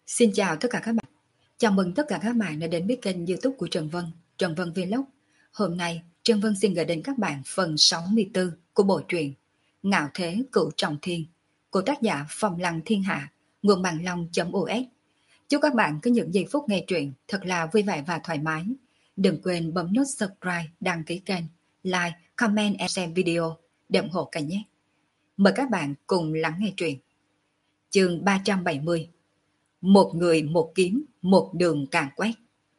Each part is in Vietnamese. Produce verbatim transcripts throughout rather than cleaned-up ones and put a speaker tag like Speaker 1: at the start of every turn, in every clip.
Speaker 1: Xin chào tất cả các bạn. Chào mừng tất cả các bạn đã đến với kênh YouTube của Trần Vân, Trần Vân Vlog. Hôm nay, Trần Vân xin gửi đến các bạn phần sáu mươi tư của bộ truyện Ngạo Thế Cửu Trọng Thiên của tác giả Phong Lăng Thiên Hạ, nguồn bằng long.us. Chúc các bạn có những giây phút nghe truyện thật là vui vẻ và thoải mái. Đừng quên bấm nút subscribe, đăng ký kênh, like, comment và share video để ủng hộ kênh nhé. Mời các bạn cùng lắng nghe truyện. Chương ba trăm bảy mươi. Một người một kiếm, một đường càn quét.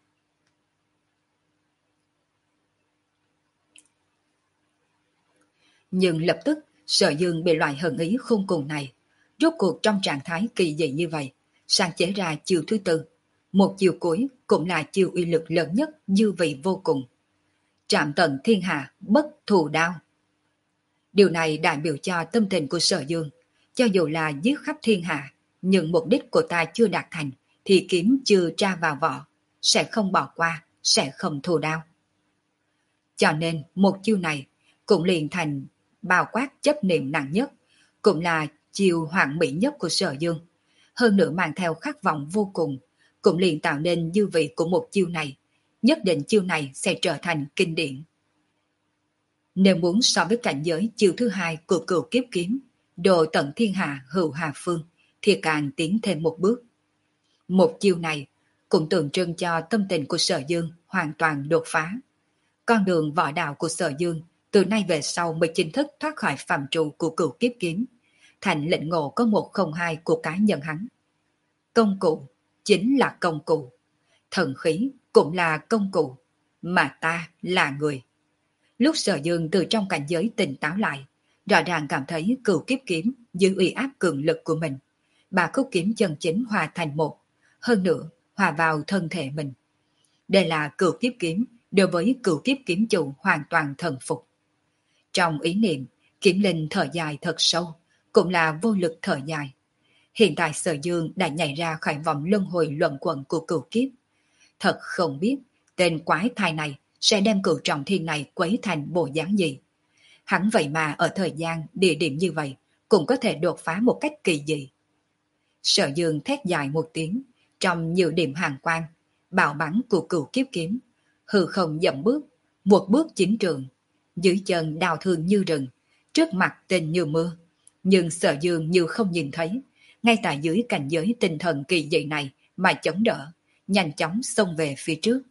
Speaker 1: Nhưng lập tức, Sở Dương bị loại hận ý khôn cùng này. Rốt cuộc trong trạng thái kỳ dị như vậy, sáng chế ra chiêu thứ tư. Một chiêu cuối cũng là chiêu uy lực lớn nhất, dư vị vô cùng. Trạm tận thiên hạ, bất thù đao. Điều này đại biểu cho tâm tình của Sở Dương. Cho dù là giết khắp thiên hạ, nhưng mục đích của ta chưa đạt thành, thì kiếm chưa tra vào vỏ, sẽ không bỏ qua, sẽ không thù đao. Cho nên một chiêu này cũng liền thành bao quát chấp niệm nặng nhất, cũng là chiêu hoàn mỹ nhất của Sở Dương. Hơn nữa mang theo khát vọng vô cùng, cũng liền tạo nên dư vị của một chiêu này. Nhất định chiêu này sẽ trở thành kinh điển. Nếu muốn so với cảnh giới chiêu thứ hai của Cửu Kiếp Kiếm, độ tận thiên hạ hữu hà phương, thì càng tiến thêm một bước. Một chiêu này cũng tượng trưng cho tâm tình của Sở Dương hoàn toàn đột phá. Con đường võ đạo của Sở Dương từ nay về sau mới chính thức thoát khỏi phạm trụ của Cửu Kiếp Kiếm, thành lệnh ngộ có một không hai của cá nhân hắn. Công cụ chính là công cụ, thần khí cũng là công cụ, mà ta là người. Lúc Sở Dương từ trong cảnh giới tỉnh táo lại, rõ ràng cảm thấy Cửu Kiếp Kiếm giữ uy áp cường lực của mình. Ba khúc kiếm chân chính hòa thành một, hơn nữa hòa vào thân thể mình. Đây là Cửu Kiếp Kiếm đối với Cửu Kiếp Kiếm chủ hoàn toàn thần phục. Trong ý niệm, Kiếm Linh thở dài thật sâu, cũng là vô lực thở dài. Hiện tại Sở Dương đã nhảy ra khỏi vòng luân hồi luẩn quẩn của Cửu Kiếp. Thật không biết tên quái thai này sẽ đem Cửu Trọng Thiên này quấy thành bộ dáng gì. Hắn vậy mà ở thời gian, địa điểm như vậy cũng có thể đột phá một cách kỳ dị. Sở Dương thét dài một tiếng, trong nhiều điểm hàng quang, bạo bắn của Cửu Kiếp Kiếm, hư không dậm bước, một bước chính trường, dưới chân đào thương như rừng, trước mặt tên như mưa. Nhưng Sở Dương như không nhìn thấy, ngay tại dưới cảnh giới tinh thần kỳ dị này mà chống đỡ, nhanh chóng xông về phía trước.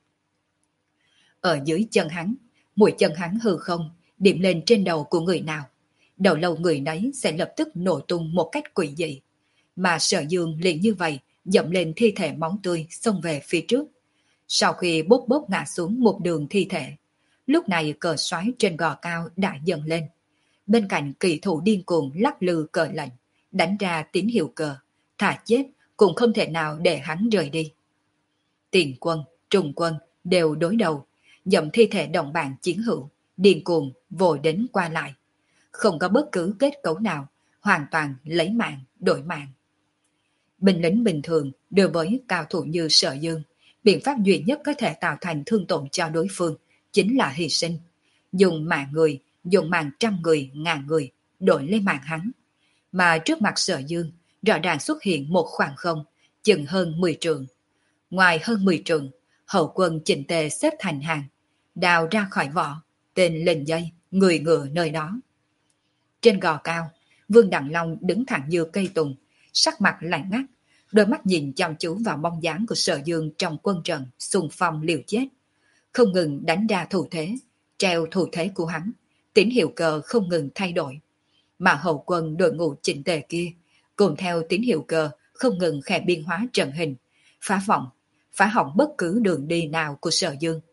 Speaker 1: Ở dưới chân hắn, mũi chân hắn hư không, điểm lên trên đầu của người nào. Đầu lâu người nấy sẽ lập tức nổ tung một cách quỷ dị. Mà Sở Dương liền như vậy, dậm lên thi thể máu tươi xông về phía trước. Sau khi bốc bốc ngã xuống một đường thi thể, lúc này cờ xoáy trên gò cao đã dần lên. Bên cạnh kỳ thủ điên cuồng lắc lư cờ lệnh, đánh ra tín hiệu cờ, thả chết cũng không thể nào để hắn rời đi. Tiền quân, trùng quân đều đối đầu, dậm thi thể đồng bạn chiến hữu, điên cuồng vội đến qua lại. Không có bất cứ kết cấu nào, hoàn toàn lấy mạng đổi mạng. Binh lính bình thường đối với cao thủ như Sở Dương, biện pháp duy nhất có thể tạo thành thương tổn cho đối phương chính là hy sinh. Dùng mạng người, dùng mạng trăm người, ngàn người, đổi lấy mạng hắn. Mà trước mặt Sở Dương, rõ ràng xuất hiện một khoảng không, chừng hơn mười trượng. Ngoài hơn mười trượng, hậu quân chỉnh tề xếp thành hàng, đào ra khỏi vỏ, tên lên dây, người ngựa nơi đó. Trên gò cao, Vương Đặng Long đứng thẳng như cây tùng, sắc mặt lạnh ngắt, đôi mắt nhìn chăm chú vào bóng dáng của Sở Dương trong quân trận xung phong liều chết, không ngừng đánh ra thủ thế, treo thủ thế của hắn, tín hiệu cờ không ngừng thay đổi. Mà hậu quân đội ngũ chỉnh tề kia, cùng theo tín hiệu cờ không ngừng khẽ biên hóa trận hình, phá vọng, phá hỏng bất cứ đường đi nào của Sở Dương.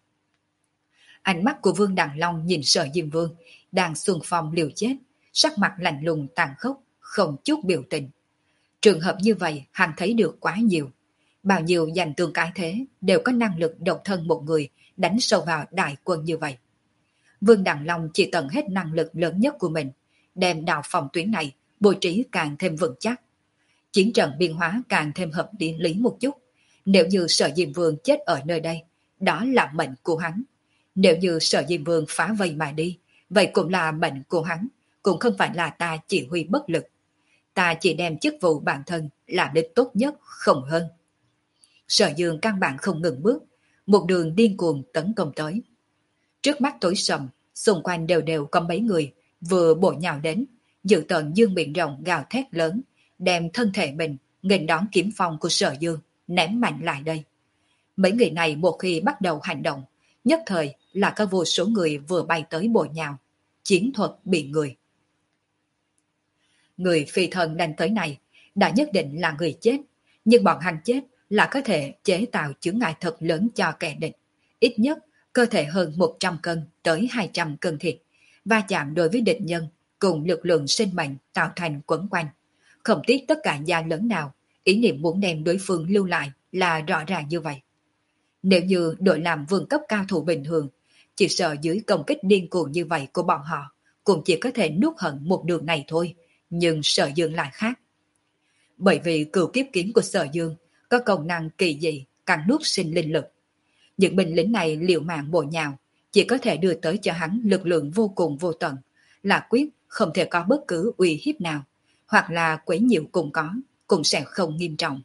Speaker 1: Ánh mắt của Vương Đặng Long nhìn Sở Diêm Vương đang xung phong liều chết, sắc mặt lạnh lùng tàn khốc, không chút biểu tình. Trường hợp như vậy hắn thấy được quá nhiều. Bao nhiêu giành tương cái thế đều có năng lực độc thân một người đánh sâu vào đại quân như vậy. Vương Đặng Long chỉ tận hết năng lực lớn nhất của mình, đem đạo phòng tuyến này bố trí càng thêm vững chắc. Chiến trận biên hóa càng thêm hợp lý một chút. Nếu như Sở Diêm Vương chết ở nơi đây, đó là mệnh của hắn. Nếu như Sở Diêm Vương phá vây mà đi, vậy cũng là mệnh của hắn, cũng không phải là ta chỉ huy bất lực. ta chỉ đem chức vụ bản thân làm đến tốt nhất không hơn. Sở Dương căn bản không ngừng bước, một đường điên cuồng tấn công tới. Trước mắt tối sầm, xung quanh đều đều có mấy người vừa bổ nhào đến, dự tận dương miệng rộng gào thét lớn, đem thân thể mình nghênh đón kiếm phong của Sở Dương ném mạnh lại đây. Mấy người này một khi bắt đầu hành động, nhất thời là có vô số người vừa bay tới bổ nhào, chiến thuật bị người. Người phi thần đánh tới này đã nhất định là người chết, nhưng bọn hắn chết là có thể chế tạo chướng ngại thật lớn cho kẻ địch. Ít nhất cơ thể hơn một trăm cân tới hai trăm cân thịt, va chạm đối với địch nhân cùng lực lượng sinh mệnh tạo thành quấn quanh. Không tiếc tất cả gia lớn nào, ý niệm muốn đem đối phương lưu lại là rõ ràng như vậy. Nếu như đội làm vương cấp cao thủ bình thường, chỉ sợ dưới công kích điên cuồng như vậy của bọn họ, cũng chỉ có thể nuốt hận một đường này thôi, nhưng Sở Dương lại khác. Bởi vì cửu kiếp kiếm của Sở Dương có công năng kỳ dị cắn nuốt sinh linh lực. Những binh lính này liều mạng bổ nhào, chỉ có thể đưa tới cho hắn lực lượng vô cùng vô tận, là quyết không thể có bất cứ uy hiếp nào, hoặc là quấy nhiễu cũng có, cũng sẽ không nghiêm trọng.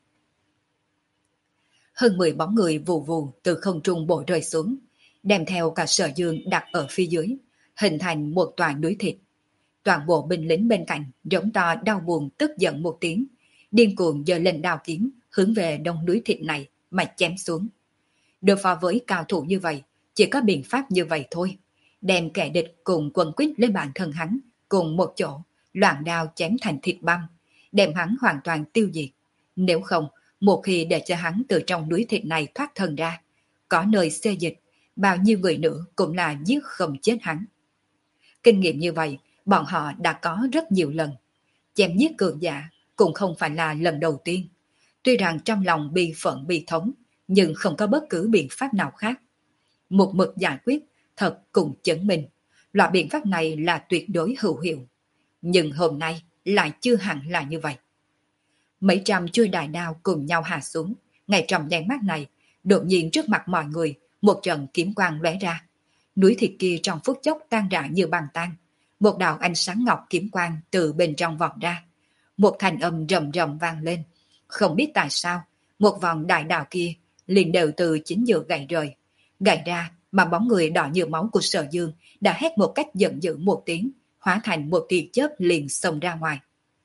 Speaker 1: Hơn mười bóng người vù vù từ không trung bổ rơi xuống, đem theo cả Sở Dương đặt ở phía dưới, hình thành một tòa núi thịt. Toàn bộ binh lính bên cạnh giống to đau buồn tức giận một tiếng, điên cuồng giơ lên đao kiếm hướng về đông núi thịt này mà chém xuống. Đối phó với cao thủ như vậy, chỉ có biện pháp như vậy thôi, đem kẻ địch cùng quần quýt lên bản thân hắn cùng một chỗ, loạn đao chém thành thịt băm, đem hắn hoàn toàn tiêu diệt. Nếu không, một khi để cho hắn từ trong núi thịt này thoát thân ra, có nơi xê dịch, bao nhiêu người nữa cũng là giết không chết hắn. Kinh nghiệm như vậy, bọn họ đã có rất nhiều lần. Chém giết cường giả cũng không phải là lần đầu tiên. Tuy rằng trong lòng bi phận bi thống, nhưng không có bất cứ biện pháp nào khác. Một mực giải quyết thật cùng chứng minh, loại biện pháp này là tuyệt đối hữu hiệu. Nhưng hôm nay lại chưa hẳn là như vậy. Mấy trăm chuôi đại đao cùng nhau hạ xuống, ngay trong nháy mắt này, đột nhiên trước mặt mọi người, một trận kiếm quang lóe ra. Núi thịt kia trong phút chốc tan rã như băng tan. Một đạo ánh sáng ngọc kiếm quang từ bên trong vọt ra. Một thanh âm rầm rầm vang lên. Không biết tại sao, một vòng đại đạo kia liền đều từ chính giữa gãy rời. Gãy ra mà bóng người đỏ như máu của Sở Dương đã hét một cách giận dữ một tiếng, hóa thành một tia chớp liền xông ra ngoài.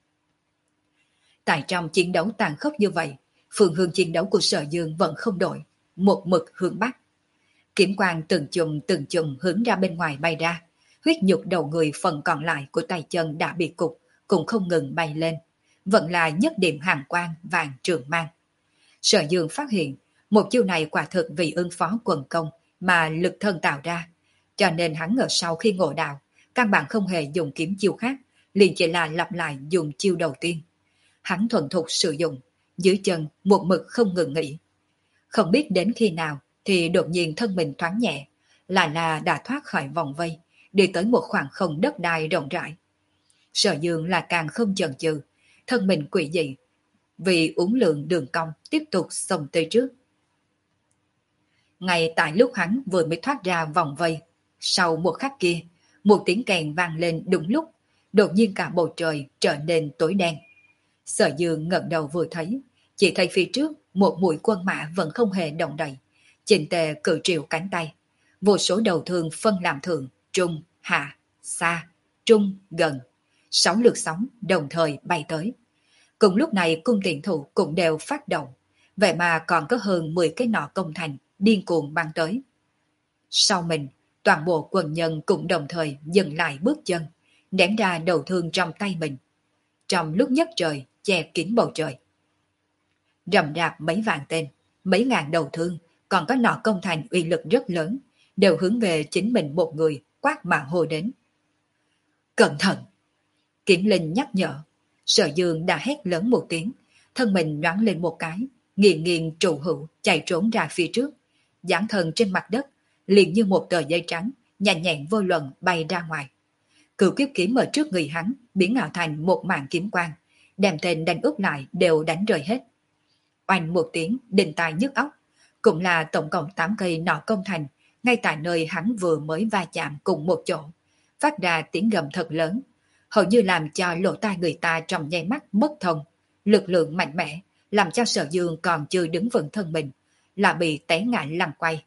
Speaker 1: Tại trong chiến đấu tàn khốc như vậy, phương hướng chiến đấu của Sở Dương vẫn không đổi, một mực hướng bắc. Kiếm quang từng chùm từng chùm hướng ra bên ngoài bay ra, huyết nhục đầu người phần còn lại của tay chân đã bị cục, cũng không ngừng bay lên, vẫn là nhất điểm hàng quang vàng trường mang. Sở Dương phát hiện, một chiêu này quả thực vì ứng phó quần công mà lực thân tạo ra, cho nên hắn ở sau khi ngộ đạo, căn bản không hề dùng kiếm chiêu khác, liền chỉ là lặp lại dùng chiêu đầu tiên. Hắn thuần thục sử dụng, dưới chân một mực không ngừng nghỉ. Không biết đến khi nào thì đột nhiên thân mình thoáng nhẹ, lại là đã thoát khỏi vòng vây, đi tới một khoảng không đất đai rộng rãi. Sở Dương là càng không chần chừ, thân mình quỷ dị, vì uốn lượn đường cong tiếp tục xông tới trước. Ngay tại lúc hắn vừa mới thoát ra vòng vây, sau một khắc kia, một tiếng kèn vang lên đúng lúc, đột nhiên cả bầu trời trở nên tối đen. Sở Dương ngẩng đầu vừa thấy, chỉ thấy phía trước một mũi quân mã vẫn không hề động đậy, chỉnh tề cử triệu cánh tay, vô số đầu thương phân làm thượng, trung, hạ, xa, trung, gần, sáu lượt sóng đồng thời bay tới. Cùng lúc này cung tiện thủ cũng đều phát động, vậy mà còn có hơn mười cái nỏ công thành điên cuồng băng tới. Sau mình, toàn bộ quần nhân cũng đồng thời dừng lại bước chân, ném ra đầu thương trong tay mình. Trong lúc nhất trời che kín bầu trời, rầm rạp mấy vạn tên, mấy ngàn đầu thương, còn có nỏ công thành uy lực rất lớn, đều hướng về chính mình một người quát mà hô đến. Cẩn thận! Kiếm linh nhắc nhở. Sở Dương đã hét lớn một tiếng, thân mình nhoáng lên một cái, nghiền nghiền trụ hữu chạy trốn ra phía trước, dán thân trên mặt đất, liền như một tờ giấy trắng, nhanh nhẹn vô luận bay ra ngoài. Cửu kiếp kiếm ở trước người hắn biến ảo thành một màn kiếm quang, đem tên đánh úp lại đều đánh rơi hết. Oanh một tiếng đinh tai nhức óc, cũng là tổng cộng tám cây nỏ công thành, ngay tại nơi hắn vừa mới va chạm cùng một chỗ, phát ra tiếng gầm thật lớn. hầu như làm cho lỗ tai người ta trong nháy mắt mất thông. Lực lượng mạnh mẽ, làm cho Sở Dương còn chưa đứng vững thân mình, là bị té ngã lăn quay.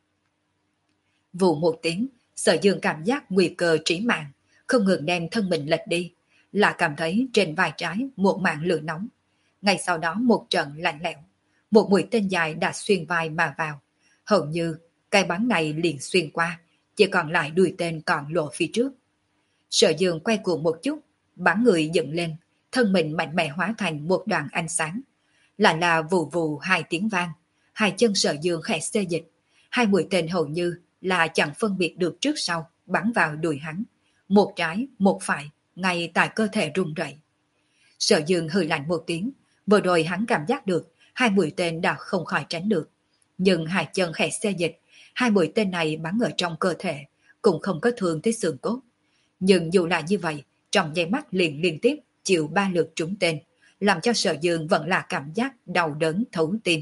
Speaker 1: Vụ một tiếng, Sở Dương cảm giác nguy cơ trí mạng, không ngừng đem thân mình lệch đi, là cảm thấy trên vai trái một mảng lửa nóng. Ngay sau đó một trận lạnh lẽo, một mũi tên dài đã xuyên vai mà vào. Hầu như cái bắn này liền xuyên qua, chỉ còn lại đuôi tên còn lộ phía trước. Sở Dương quay cuồng một chút, bắn người dựng lên, thân mình mạnh mẽ hóa thành một đoàn ánh sáng. Lại là vù vù hai tiếng vang, hai chân Sở Dương khẽ xê dịch, hai mũi tên hầu như là chẳng phân biệt được trước sau, bắn vào đùi hắn. Một trái, một phải, ngay tại cơ thể rung rẩy. Sở Dương hừ lạnh một tiếng, vừa rồi hắn cảm giác được hai mũi tên đã không khỏi tránh được. Nhưng hai chân khẽ xê dịch, hai mũi tên này bắn ở trong cơ thể, cũng không có thương tới xương cốt. Nhưng dù là như vậy, trong giây mắt liền liên tiếp chịu ba lượt trúng tên, làm cho Sở Dương vẫn là cảm giác đau đớn thấu tim.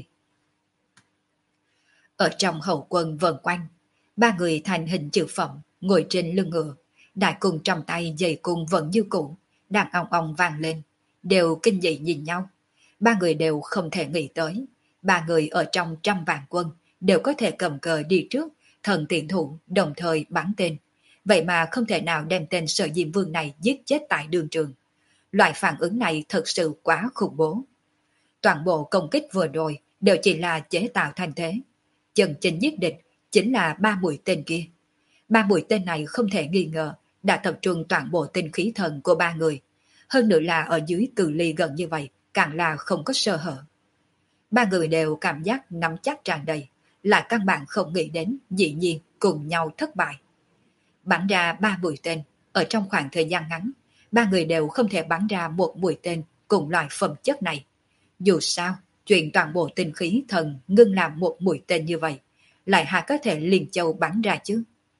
Speaker 1: Ở trong hậu quân vần quanh, ba người thành hình chữ phẩm, ngồi trên lưng ngựa, đại cung trong tay dây cung vẫn như cũ, đàn ong ong vang lên, đều kinh dị nhìn nhau. Ba người đều không thể nghĩ tới, ba người ở trong trăm vạn quân đều có thể cầm cờ đi trước, thần tiện thủ đồng thời bắn tên. Vậy mà không thể nào đem tên Sở Diêm Vương này giết chết tại đường trường. Loại phản ứng này thật sự quá khủng bố. Toàn bộ công kích vừa rồi đều chỉ là chế tạo thành thế. Chân chính giết địch chính là ba mũi tên kia. Ba mũi tên này không thể nghi ngờ đã tập trung toàn bộ tinh khí thần của ba người. Hơn nữa là ở dưới cự ly gần như vậy, càng là không có sơ hở. Ba người đều cảm giác nắm chắc tràn đầy, lại căn bản không nghĩ đến dĩ nhiên cùng nhau thất bại. Bắn ra ba mũi tên, ở trong khoảng thời gian ngắn, ba người đều không thể bắn ra một mũi tên cùng loại phẩm chất này. Dù sao, chuyện toàn bộ tinh khí thần ngưng làm một mũi tên như vậy, lại hà có thể liền châu bắn ra chứ.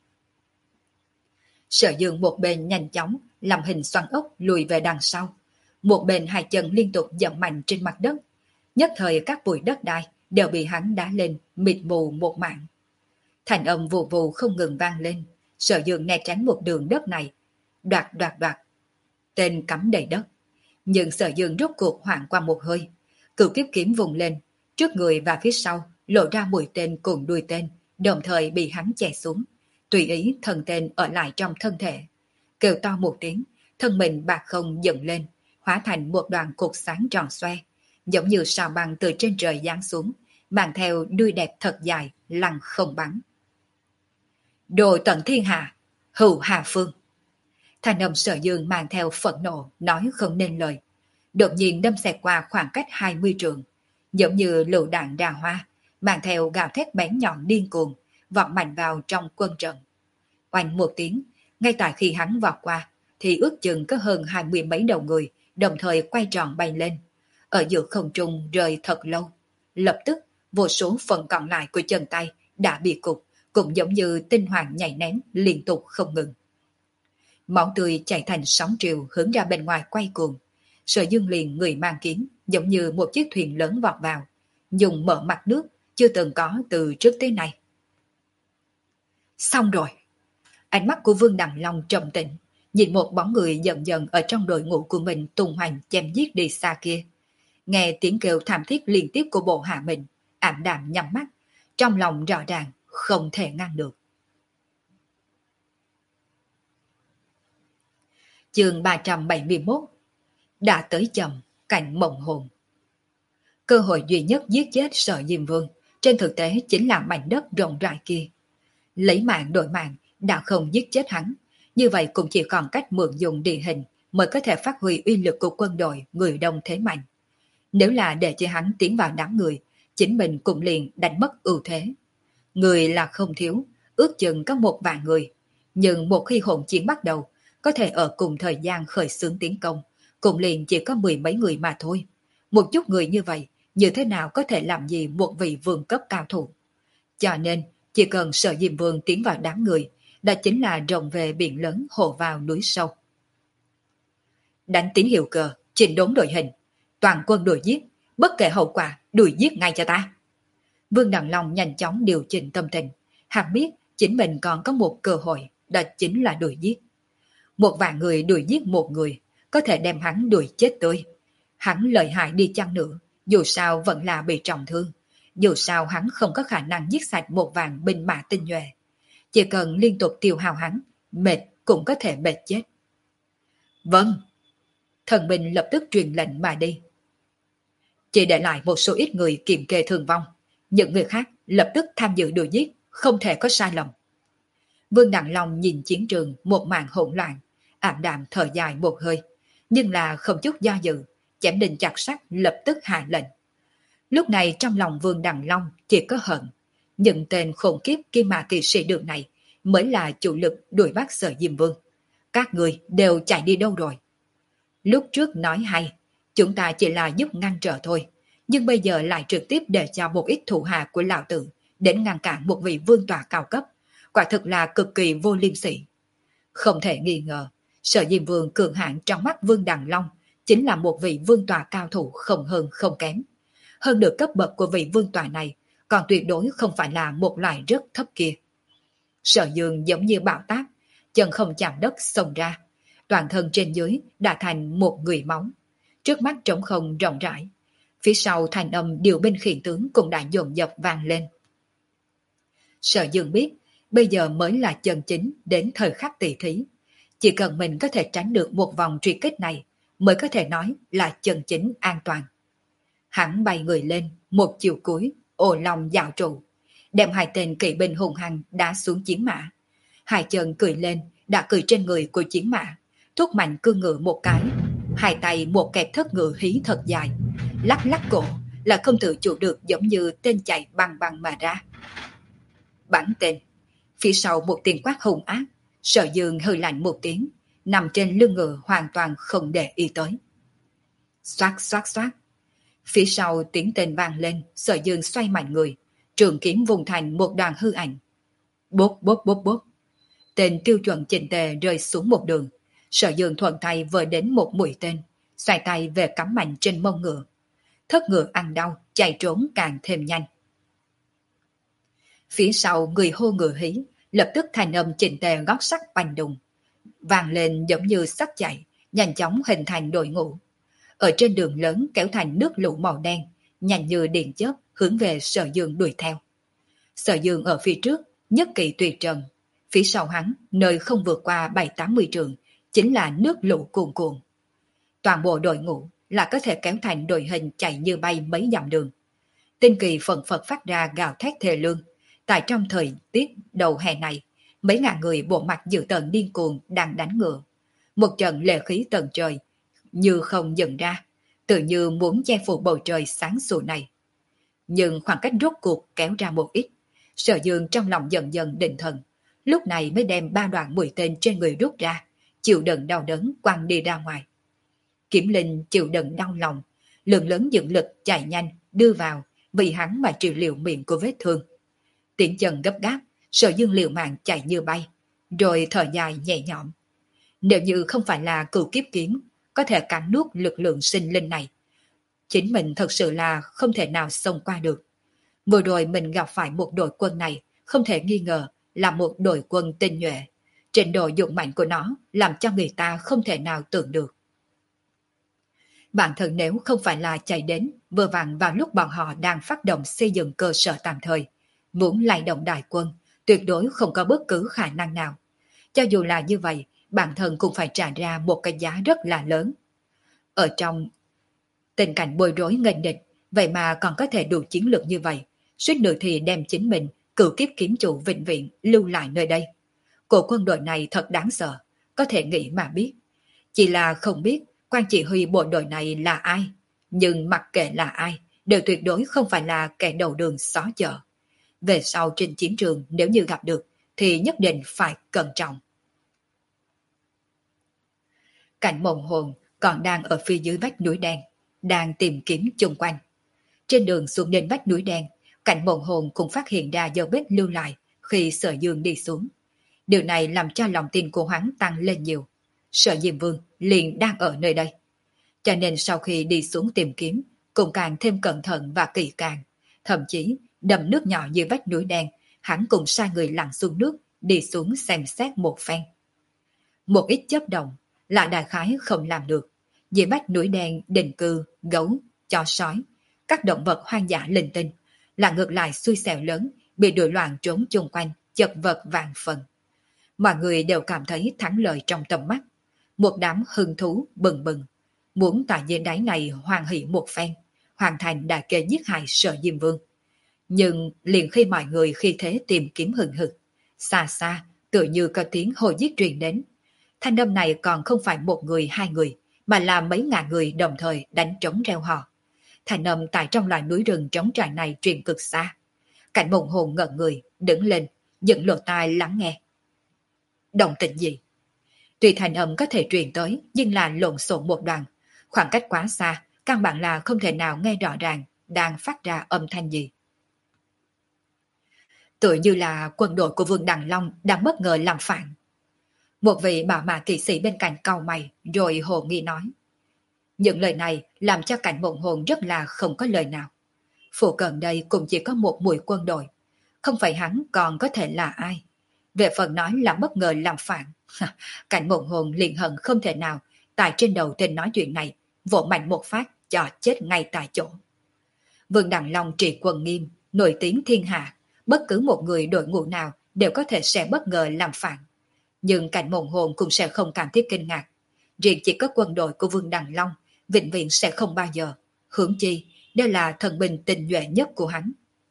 Speaker 1: Sở Dương một bên nhanh chóng làm hình xoắn ốc lùi về đằng sau, một bên hai chân liên tục dậm mạnh trên mặt đất. Nhất thời các bụi đất đai đều bị hắn đá lên, mịt mù một mảng. Thành âm vù vù không ngừng vang lên. Sở Dương né tránh một đường đất này, đoạt đoạt đoạt, tên cắm đầy đất. Nhưng Sở Dương rốt cuộc hoảng qua một hơi, cửu kiếp kiếm vùng lên, trước người và phía sau lộ ra mũi tên cùng đuôi tên, đồng thời bị hắn chè xuống, tùy ý thân tên ở lại trong thân thể. Kêu to một tiếng, thân mình bạc không dựng lên, hóa thành một đoàn cột sáng tròn xoe, giống như sao băng từ trên trời giáng xuống, mang theo đuôi đẹp thật dài, lăng không bắn. Đồ tận thiên hạ, hữu hà phương. Thanh âm Sở Dương mang theo phẫn nộ, nói không nên lời. Đột nhiên đâm xẹt qua khoảng cách hai mươi trượng, giống như lựu đạn đà hoa, mang theo gào thét bén nhọn điên cuồng, vọt mạnh vào trong quân trận. Oanh một tiếng, ngay tại khi hắn vọt qua, thì ước chừng có hơn hai mươi mấy đầu người, đồng thời quay tròn bay lên. Ở giữa không trung rơi thật lâu. Lập tức, vô số phần còn lại của chân tay đã bị cục, cũng giống như tinh hoàng nhảy ném liên tục không ngừng. Máu tươi chảy thành sóng triều hướng ra bên ngoài quay cuồng. Sở Dương liền người mang kiếm, giống như một chiếc thuyền lớn vọt vào, dùng mở mặt nước chưa từng có từ trước tới nay. Xong rồi. Ánh mắt của Vương Đằng Long trầm tĩnh, nhìn một bóng người dần dần ở trong đội ngũ của mình tung hoành chém giết đi xa kia. Nghe tiếng kêu thảm thiết liên tiếp của bộ hạ mình, ảm đạm nhắm mắt, trong lòng rõ ràng không thể ngăn được. Chương ba trăm bảy mươi mốt. Đã tới chậm, cảnh mộng hồn. Cơ hội duy nhất giết chết Sở Diêm Vương, trên thực tế chính là mảnh đất rộng rãi kia. Lấy mạng đổi mạng, đã không giết chết hắn, như vậy cũng chỉ còn cách mượn dùng địa hình mới có thể phát huy uy lực của quân đội người đông thế mạnh. Nếu là để cho hắn tiến vào đám người, chính mình cũng liền đánh mất ưu thế. Người là không thiếu, ước chừng có một vạn người, nhưng một khi hỗn chiến bắt đầu, có thể ở cùng thời gian khởi xướng tiến công, cũng liền chỉ có mười mấy người mà thôi. Một chút người như vậy, như thế nào có thể làm gì một vị vương cấp cao thủ? Cho nên, chỉ cần Sở Diêm Vương tiến vào đám người, đó chính là rộng về biển lớn hồ vào núi sâu. Đánh tín hiệu cờ, chỉnh đốn đội hình, toàn quân đuổi giết, bất kể hậu quả, đuổi giết ngay cho ta. Vương Đằng Long nhanh chóng điều chỉnh tâm tình, hắn biết chính mình còn có một cơ hội, đó chính là đuổi giết. Một vạn người đuổi giết một người, có thể đem hắn đuổi chết tươi. Hắn lợi hại đi chăng nữa, dù sao vẫn là bị trọng thương. Dù sao hắn không có khả năng giết sạch một vạn binh mã tinh nhuệ. Chỉ cần liên tục tiêu hao hắn, mệt cũng có thể mệt chết. Vâng. Thần binh lập tức truyền lệnh mà đi. Chỉ để lại một số ít người kiểm kê thương vong. Những người khác lập tức tham dự đuổi giết, không thể có sai lầm. Vương Đặng Long nhìn chiến trường một màn hỗn loạn, ảm đạm thở dài một hơi, nhưng là không chút do dự, chém đinh chặt sắt lập tức hạ lệnh. Lúc này trong lòng Vương Đặng Long chỉ có hận, những tên khủng khiếp kim mã kỵ sĩ đường này mới là chủ lực đuổi bắt Sở Diêm Vương. Các người đều chạy đi đâu rồi? Lúc trước nói hay, chúng ta chỉ là giúp ngăn trở thôi, nhưng bây giờ lại trực tiếp để cho một ít thủ hạ của lão tử đến ngăn cản một vị vương tọa cao cấp, quả thực là cực kỳ vô liêm sỉ. Không thể nghi ngờ, Sở Diêm Vương cường hãn trong mắt Vương Đặng Long chính là một vị vương tọa cao thủ không hơn không kém. Hơn được cấp bậc của vị vương tọa này, còn tuyệt đối không phải là một loại rất thấp kia. Sở Dương giống như bão táp, chân không chạm đất xông ra, toàn thân trên dưới đã thành một người máu. Trước mắt trống không rộng rãi, phía sau thành âm điều binh khiển tướng cũng đã dồn dập vang lên. Sở Dương biết, bây giờ mới là chân chính đến thời khắc tỷ thí. Chỉ cần mình có thể tránh được một vòng truy kích này, mới có thể nói là chân chính an toàn. Hắn bay người lên, một chiều cuối, ồ lòng dạo trụ, đem hai tên kỵ binh hùng hăng đá xuống chiến mã. Hai chân cười lên, đã cười trên người của chiến mã, thúc mạnh cương ngựa một cái, hai tay một kẹp thất ngựa hí thật dài, lắc lắc cổ là không tự chủ được, giống như tên chạy băng băng mà ra. Bắn tên. Phía sau một tiếng quát hung ác, Sở Dương hơi lạnh một tiếng, nằm trên lưng ngựa hoàn toàn không để ý tới. Xoát xoát xoát. Phía sau tiếng tên vang lên, Sở Dương xoay mạnh người, trường kiếm vùng thành một đoàn hư ảnh. Bốp bốp bốp bốp. Tên tiêu chuẩn chỉnh tề rơi xuống một đường. Sở Dương thuận tay vơi đến một mũi tên, xoay tay về cắm mạnh trên mông ngựa. Thất ngựa ăn đau, chạy trốn càng thêm nhanh. Phía sau người hô ngựa hí, lập tức thành âm chỉnh tề gót sắt bành đùng, vang lên giống như sắt chạy, nhanh chóng hình thành đội ngũ. Ở trên đường lớn kéo thành nước lũ màu đen, nhanh như điện chớp hướng về Sở Dương đuổi theo. Sở Dương ở phía trước, nhất kỳ tuyệt trần. Phía sau hắn, nơi không vượt qua bảy tám mươi trường, chính là nước lũ cuồn cuộn. Toàn bộ đội ngũ là có thể kéo thành đội hình chạy như bay mấy dặm đường. Tinh kỳ phần phật phát ra gào thét thề lương. Tại trong thời tiết đầu hè này, mấy ngàn người bộ mặt dữ tợn điên cuồng đang đánh ngựa. Một trận lệ khí tận trời, như không dần ra, tự như muốn che phủ bầu trời sáng sủa này. Nhưng khoảng cách rốt cuộc kéo ra một ít, Sở Dương trong lòng dần dần định thần, lúc này mới đem ba đoạn mũi tên trên người rút ra, chịu đựng đau đớn quăng đi ra ngoài. Kiểm Linh chịu đựng đau lòng, lượng lớn dưỡng lực chạy nhanh đưa vào, vì hắn mà trị liệu miệng của vết thương. Tiếng chân gấp gáp, Sở Dương liều mạng chạy như bay, rồi thở dài nhẹ nhõm. Nếu như không phải là cửu kiếp kiếm có thể cắn nuốt lực lượng sinh linh này, chính mình thật sự là không thể nào xông qua được. Vừa rồi mình gặp phải một đội quân này, không thể nghi ngờ là một đội quân tinh nhuệ. Trình độ dũng mạnh của nó làm cho người ta không thể nào tưởng được. Bản thân nếu không phải là chạy đến vừa vặn vào lúc bọn họ đang phát động xây dựng cơ sở tạm thời, muốn lay động đại quân, tuyệt đối không có bất cứ khả năng nào. Cho dù là như vậy, bản thân cũng phải trả ra một cái giá rất là lớn. Ở trong tình cảnh bối rối nghênh địch, vậy mà còn có thể đủ chiến lược như vậy, suýt nữa thì đem chính mình, cửu kiếp kiếm chủ vĩnh viễn lưu lại nơi đây. Cổ quân đội này thật đáng sợ, có thể nghĩ mà biết. Chỉ là không biết quan chỉ huy bộ đội này là ai, nhưng mặc kệ là ai, đều tuyệt đối không phải là kẻ đầu đường xó chợ. Về sau trên chiến trường nếu như gặp được, thì nhất định phải cẩn trọng. Cảnh Mộng Hồn còn đang ở phía dưới vách núi đen, đang tìm kiếm chung quanh. Trên đường xuống đến vách núi đen, Cảnh Mộng Hồn cũng phát hiện ra dấu vết lưu lại khi Sở Dương đi xuống. Điều này làm cho lòng tin của hắn tăng lên nhiều. Sở Diêm Vương liền đang ở nơi đây. Cho nên sau khi đi xuống tìm kiếm, cũng càng thêm cẩn thận và kỹ càng. Thậm chí, đầm nước nhỏ như vách núi đen, hắn cũng sai người lặn xuống nước, đi xuống xem xét một phen. Một ít chấp động là đại khái không làm được. Dưới vách núi đen định cư, gấu, chó sói, các động vật hoang dã linh tinh, là ngược lại xui xẻo lớn, bị đuổi loạn trốn chung quanh, chật vật vàng phần. Mọi người đều cảm thấy thắng lợi trong tầm mắt. Một đám hưng thú bừng bừng, muốn tại dưới đáy này hoàn hỷ một phen, hoàn thành đại kế giết hại Sở Diêm Vương. Nhưng liền khi mọi người khi thế tìm kiếm hừng hực, xa xa tự như có tiếng hô giết truyền đến. Thanh âm này còn không phải một người hai người, mà là mấy ngàn người đồng thời đánh trống reo hò. Thanh âm tại trong loại núi rừng trống trải này truyền cực xa. Cảnh Mộng Hồn ngẩn người, đứng lên, dựng lỗ tai lắng nghe. Động tĩnh gì? Tuy thanh âm có thể truyền tới, nhưng là lộn xộn một đoạn. Khoảng cách quá xa, căn bản là không thể nào nghe rõ ràng đang phát ra âm thanh gì. Tựa như là quân đội của Vương Đằng Long đang bất ngờ làm phản. Một vị bảo mã kỵ sĩ bên cạnh cau mày rồi hồ nghi nói. Những lời này làm cho Cảnh Mộng Hồn rất là không có lời nào. Phụ cận đây cũng chỉ có một mũi quân đội. Không phải hắn còn có thể là ai. Về phần nói là bất ngờ làm phản. Cảnh Mộng Hồn liền hận không thể nào tại trên đầu tên nói chuyện này vỗ mạnh một phát cho chết ngay tại chỗ. Vương Đằng Long trị quân nghiêm, nổi tiếng thiên hạ. Bất cứ một người đội ngũ nào đều có thể sẽ bất ngờ làm phản. Nhưng Cảnh Mộng Hồn cũng sẽ không cảm thấy kinh ngạc. Riêng chỉ có quân đội của Vương Đằng Long vĩnh viễn sẽ không bao giờ. Hướng chi, đây là thần binh tinh nhuệ nhất của hắn.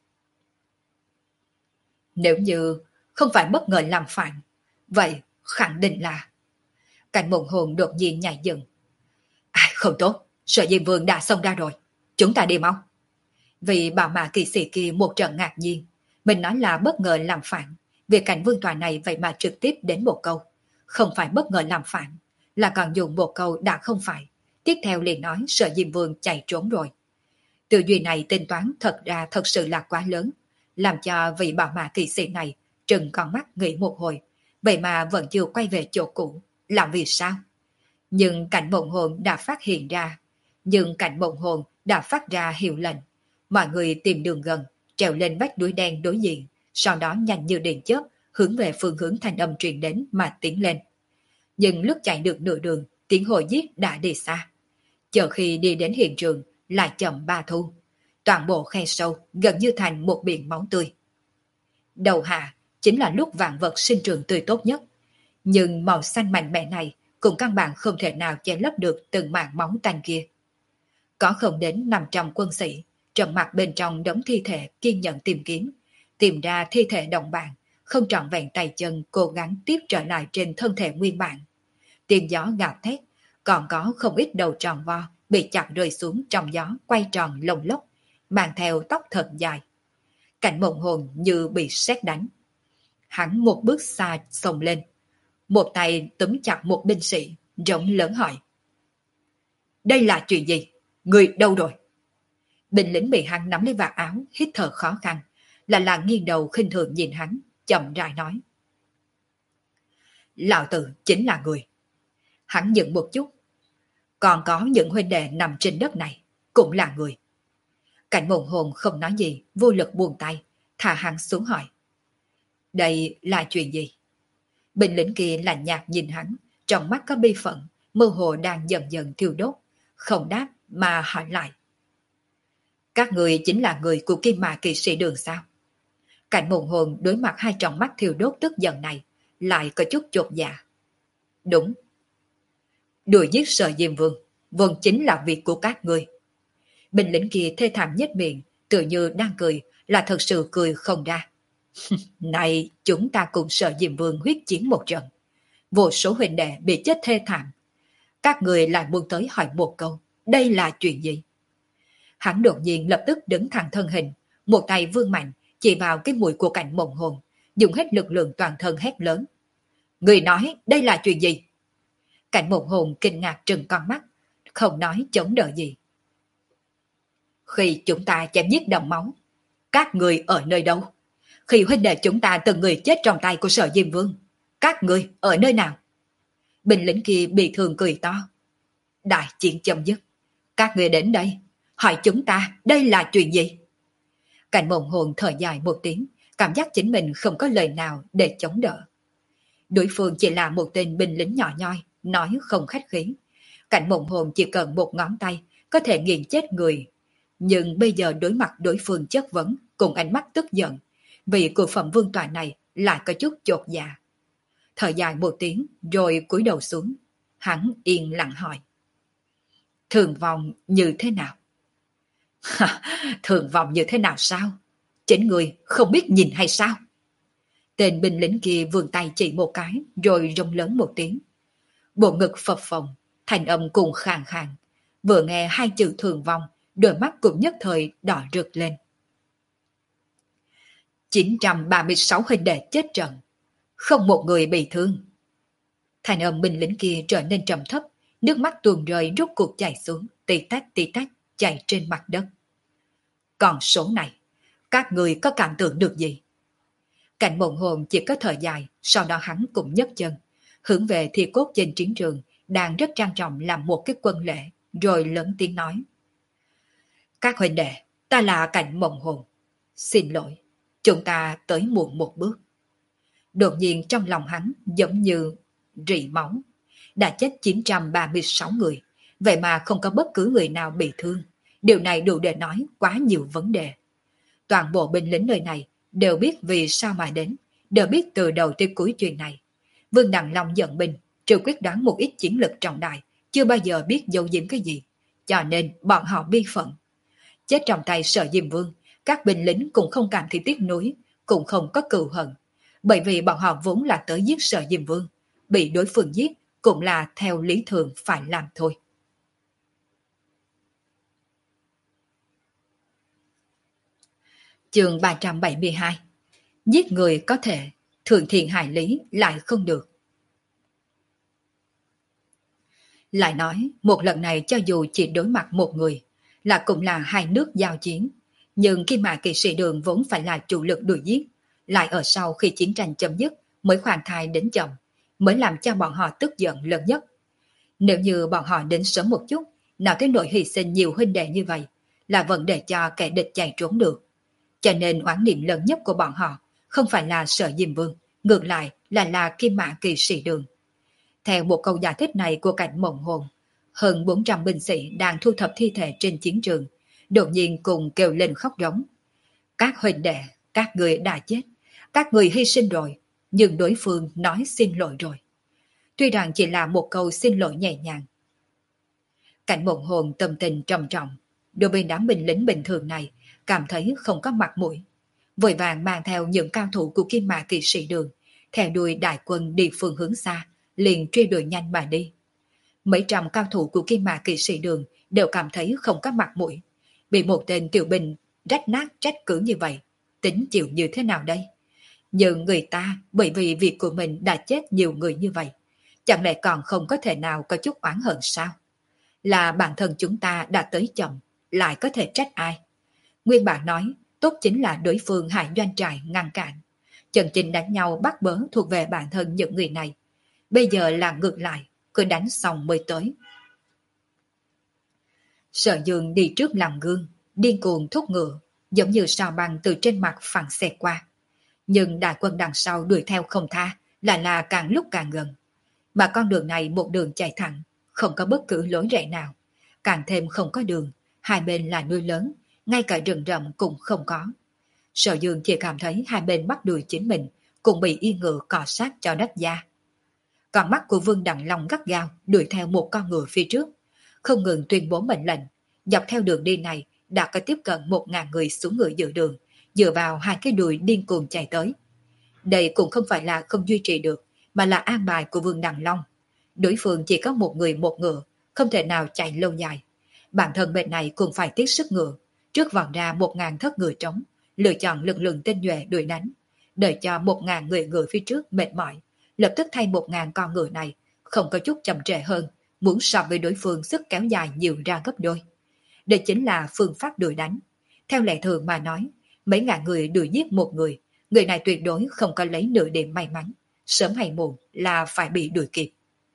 Speaker 1: Nếu như không phải bất ngờ làm phản, vậy khẳng định là... Cảnh Mộng Hồn đột nhiên nhảy dựng. À, không tốt, Sở Diêm Vương đã xông ra rồi. Chúng ta đi mau. Vì bảo mã kỵ sĩ kia một trận ngạc nhiên. Mình nói là bất ngờ làm phản. Việc cảnh vương tòa này vậy mà trực tiếp đến một câu. Không phải bất ngờ làm phản, là còn dùng một câu đã không phải. Tiếp theo liền nói Sở Diêm Vương chạy trốn rồi. Tư duy này tính toán thật ra thật sự là quá lớn. Làm cho vị bảo mã kỵ sĩ này trừng con mắt nghĩ một hồi. Vậy mà vẫn chưa quay về chỗ cũ. Làm vì sao? Nhưng Cảnh Mộng Hồn đã phát hiện ra. Nhưng Cảnh Mộng Hồn đã phát ra hiệu lệnh. Mọi người tìm đường gần, trèo lên vách núi đen đối diện, sau đó nhanh như điện chớp hướng về phương hướng thanh âm truyền đến mà tiến lên. Nhưng lúc chạy được nửa đường, tiếng hồi giết đã đi xa. Chờ khi đi đến hiện trường, lại chậm ba thu. Toàn bộ khe sâu gần như thành một biển máu tươi. Đầu hạ chính là lúc vạn vật sinh trường tươi tốt nhất. Nhưng màu xanh mạnh mẽ này cũng căn bản không thể nào che lấp được từng mảng máu tanh kia. Có không đến năm trăm quân sĩ, trầm mặc bên trong đống thi thể kiên nhẫn tìm kiếm, tìm ra thi thể đồng bạn, không trọn vẹn tay chân cố gắng tiếp trở lại trên thân thể nguyên bản. Tiếng gió gào thét, còn có không ít đầu tròn vo bị chặt rơi xuống trong gió quay tròn lồng lốc, mang theo tóc thật dài. Cảnh Mộng Hồn như bị sét đánh. Hắn một bước xa xông lên, một tay túm chặt một binh sĩ, rống lớn hỏi. Đây là chuyện gì? Người đâu rồi? Binh lính bị hắn nắm lấy vạt áo, hít thở khó khăn, là là nghiêng đầu khinh thường nhìn hắn, chậm rãi nói. Lão tử chính là người. Hắn dừng một chút. Còn có những huynh đệ nằm trên đất này, cũng là người. Cảnh Mộng Hồn không nói gì, vô lực buông tay, thả hắn xuống hỏi. Đây là chuyện gì? Binh lính kia lạnh nhạt nhìn hắn, trong mắt có bi phận, mơ hồ đang dần dần thiêu đốt, không đáp mà hỏi lại. Các người chính là người của Kim Mã kỵ sĩ Đường sao? Cảnh Mộng Hồn đối mặt hai tròng mắt thiêu đốt tức giận này, lại có chút chột dạ. Đúng. Đuổi giết Sở Diêm Vương, vốn chính là việc của các người. Binh lính kia thê thảm nhếch miệng, tự như đang cười, là thật sự cười không ra. Này, chúng ta cùng Sở Diêm Vương huyết chiến một trận. Vô số huynh đệ bị chết thê thảm. Các người lại muốn tới hỏi một câu, đây là chuyện gì? Hắn đột nhiên lập tức đứng thẳng thân hình, một tay vươn mạnh, chỉ vào cái mũi của Cảnh Mộng Hồn, dùng hết lực lượng toàn thân hét lớn. Người nói đây là chuyện gì? Cảnh Mộng Hồn kinh ngạc trừng con mắt, không nói chống đỡ gì. Khi chúng ta chém giết đầm máu, các người ở nơi đâu? Khi huynh đệ chúng ta từng người chết trong tay của Sở Diêm Vương, các người ở nơi nào? Binh lính kia bị thương cười to. Đại chiến chấm dứt, các người đến đây, hỏi chúng ta đây là chuyện gì? Cảnh Mộng Hồn thở dài một tiếng, cảm giác chính mình không có lời nào để chống đỡ. Đối phương chỉ là một tên binh lính nhỏ nhoi, nói không khách khí. Cảnh Mộng Hồn chỉ cần một ngón tay có thể nghiền chết người. Nhưng bây giờ đối mặt đối phương chất vấn cùng ánh mắt tức giận, vị của phẩm vương tọa này lại có chút chột dạ. Thở dài một tiếng rồi cúi đầu xuống. Hắn yên lặng hỏi. Thường vong như thế nào? Thường vong như thế nào sao? Chính người không biết nhìn hay sao? Tên binh lính kia vươn tay chỉ một cái rồi rống lớn một tiếng. Bộ ngực phập phồng, thành âm cùng khàn khàn. Vừa nghe hai chữ thường vong, đôi mắt cũng nhất thời đỏ rực lên. chín trăm ba mươi sáu huynh đệ chết trận, không một người bị thương. Thành âm binh lính kia trở nên trầm thấp, nước mắt tuôn rơi rút cuộc chảy xuống, tí tách tí tách chảy trên mặt đất. Còn số này, các người có cảm tưởng được gì? Cảnh Mộng Hồn chỉ có thời dài, sau đó hắn cũng nhấc chân, hướng về thi cốt trên chiến trường, đang rất trang trọng làm một cái quân lễ, rồi lớn tiếng nói. Các huynh đệ, ta là Cảnh Mộng Hồn. Xin lỗi, chúng ta tới muộn một bước. Đột nhiên trong lòng hắn giống như rỉ máu. Đã chết chín trăm ba mươi sáu người, vậy mà không có bất cứ người nào bị thương. Điều này đủ để nói quá nhiều vấn đề. Toàn bộ binh lính nơi này đều biết vì sao mà đến, đều biết từ đầu tới cuối chuyện này. Vương Đằng Long giận binh, trừ quyết đoán một ít chiến lực trọng đại, chưa bao giờ biết giấu giếm cái gì, cho nên bọn họ bi phận. Chết trong tay Sở Diêm Vương, các binh lính cũng không cảm thấy tiếc nuối, cũng không có cừu hận, bởi vì bọn họ vốn là tới giết Sở Diêm Vương, bị đối phương giết cũng là theo lý thường phải làm thôi. Chương ba trăm bảy mươi hai. Giết người có thể, thượng thiện hại lý lại không được. Lại nói, một lần này cho dù chỉ đối mặt một người, là cũng là hai nước giao chiến, nhưng khi mà kỵ sĩ Đường vốn phải là chủ lực đuổi giết, lại ở sau khi chiến tranh chấm dứt mới khoan thai đến chậm, mới làm cho bọn họ tức giận lớn nhất. Nếu như bọn họ đến sớm một chút, nào tới nỗi hy sinh nhiều huynh đệ như vậy, là vẫn để cho kẻ địch chạy trốn được. Cho nên oán niệm lớn nhất của bọn họ không phải là Sở Diêm Vương, ngược lại là là Kim Mã kỵ sĩ Đường. Theo một câu giải thích này của Cảnh Mộng Hồn, hơn bốn trăm binh sĩ đang thu thập thi thể trên chiến trường, đột nhiên cùng kêu lên khóc rống. Các huynh đệ, các người đã chết, các người hy sinh rồi, nhưng đối phương nói xin lỗi rồi. Tuy rằng chỉ là một câu xin lỗi nhẹ nhàng. Cảnh Mộng Hồn tâm tình trầm trọng, đối với đám binh lính bình thường này, cảm thấy không có mặt mũi. Vội vàng mang theo những cao thủ của Kim Mã kỵ sĩ Đường, theo đuôi đại quân đi phương hướng xa, liền truy đuổi nhanh mà đi. Mấy trăm cao thủ của Kim Mã kỵ sĩ Đường đều cảm thấy không có mặt mũi. Bị một tên tiểu binh rách nát trách cứ như vậy, tính chịu như thế nào đây? Nhưng người ta bởi vì việc của mình đã chết nhiều người như vậy, chẳng lẽ còn không có thể nào có chút oán hận sao? Là bản thân chúng ta đã tới chậm, lại có thể trách ai? Nguyên bản nói, tốt chính là đối phương hại doanh trại ngăn cản. Trận trình đánh nhau bắt bớ thuộc về bản thân những người này. Bây giờ là ngược lại, cứ đánh xong mới tới. Sở Dương đi trước làm gương, điên cuồng thúc ngựa, giống như sao băng từ trên mặt phẳng xẹt qua. Nhưng đại quân đằng sau đuổi theo không tha, lại là càng lúc càng gần. Mà con đường này một đường chạy thẳng, không có bất cứ lối rẽ nào. Càng thêm không có đường, hai bên là núi lớn, ngay cả rừng rậm cũng không có. Sở Dương chỉ cảm thấy hai bên bắt đuổi chính mình, cũng bị yên ngựa cọ sát cho đất da. Còn mắt của Vương Đằng Long gắt gao đuổi theo một con ngựa phía trước, không ngừng tuyên bố mệnh lệnh. Dọc theo đường đi này đã có tiếp cận một ngàn người xuống ngựa giữa đường, dựa vào hai cái đùi điên cuồng chạy tới. Đây cũng không phải là không duy trì được, mà là an bài của Vương Đằng Long. Đối phương chỉ có một người một ngựa, không thể nào chạy lâu dài. Bản thân bên này cũng phải tiết sức ngựa, trước vòng ra một ngàn thất ngựa trống, lựa chọn lực lượng tinh nhuệ đuổi đánh, đợi cho một ngàn người ngựa phía trước mệt mỏi, lập tức thay một ngàn con ngựa này, không có chút chậm trễ hơn, muốn so với đối phương sức kéo dài nhiều ra gấp đôi. Đây chính là phương pháp đuổi đánh. Theo lệ thường mà nói, mấy ngàn người đuổi giết một người, người này tuyệt đối không có lấy nửa điểm may mắn, sớm hay muộn là phải bị đuổi kịp.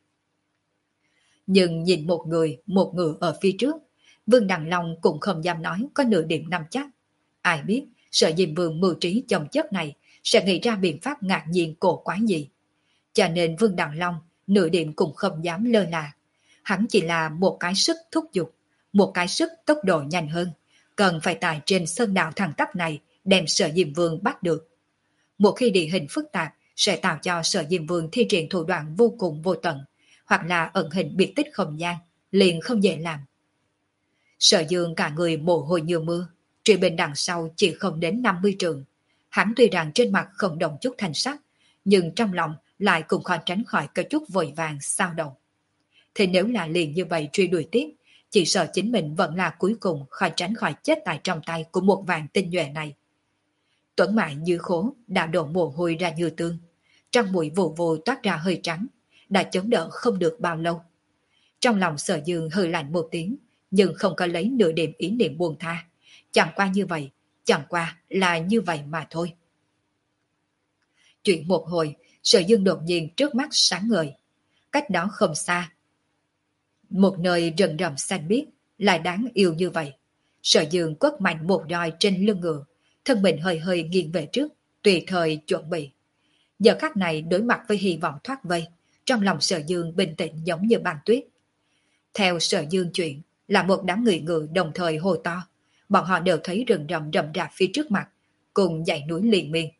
Speaker 1: Nhưng nhìn một người, một ngựa ở phía trước, Vương Đằng Long cũng không dám nói có nửa điểm nắm chắc. Ai biết, Sở Diêm Vương mưu trí chồng chất này sẽ nghĩ ra biện pháp ngạc nhiên cổ quái gì. Cho nên Vương Đặng Long nửa điểm cũng không dám lơ là. Hắn chỉ là một cái sức thúc giục, một cái sức tốc độ nhanh hơn, cần phải tại trên sơn đạo thẳng tắp này đem Sở Diêm Vương bắt được. Một khi địa hình phức tạp sẽ tạo cho Sở Diêm Vương thi triển thủ đoạn vô cùng vô tận, hoặc là ẩn hình biệt tích không gian, liền không dễ làm. Sở Dương cả người mồ hôi như mưa, truy bên đằng sau chỉ không đến năm mươi trường. Hắn tuy rằng trên mặt không đồng chút thành sắc, nhưng trong lòng lại cũng khó tránh khỏi cái chút vội vàng sao động. Thì nếu là liền như vậy truy đuổi tiếp, chỉ sợ chính mình vẫn là cuối cùng khỏi tránh khỏi chết tại trong tay của một vàng tinh nhuệ này. Tuấn Mại như khố đã đổ mồ hôi ra như tương, trong mũi vù vù toát ra hơi trắng, đã chống đỡ không được bao lâu. Trong lòng Sở Dương hơi lạnh một tiếng, nhưng không có lấy nửa điểm ý niệm buông tha. Chẳng qua như vậy, chẳng qua là như vậy mà thôi. Chuyện một hồi, Sở Dương đột nhiên trước mắt sáng ngời. Cách đó không xa, một nơi rừng rậm xanh biếc, lại đáng yêu như vậy. Sở Dương quất mạnh một roi trên lưng ngựa, thân mình hơi hơi nghiêng về trước, tùy thời chuẩn bị. Giờ khắc này đối mặt với hy vọng thoát vây, trong lòng Sở Dương bình tĩnh giống như băng tuyết. Theo Sở Dương chuyện, là một đám người ngựa đồng thời hô to, bọn họ đều thấy rừng rậm rậm rạp phía trước mặt, cùng dãy núi liền miên.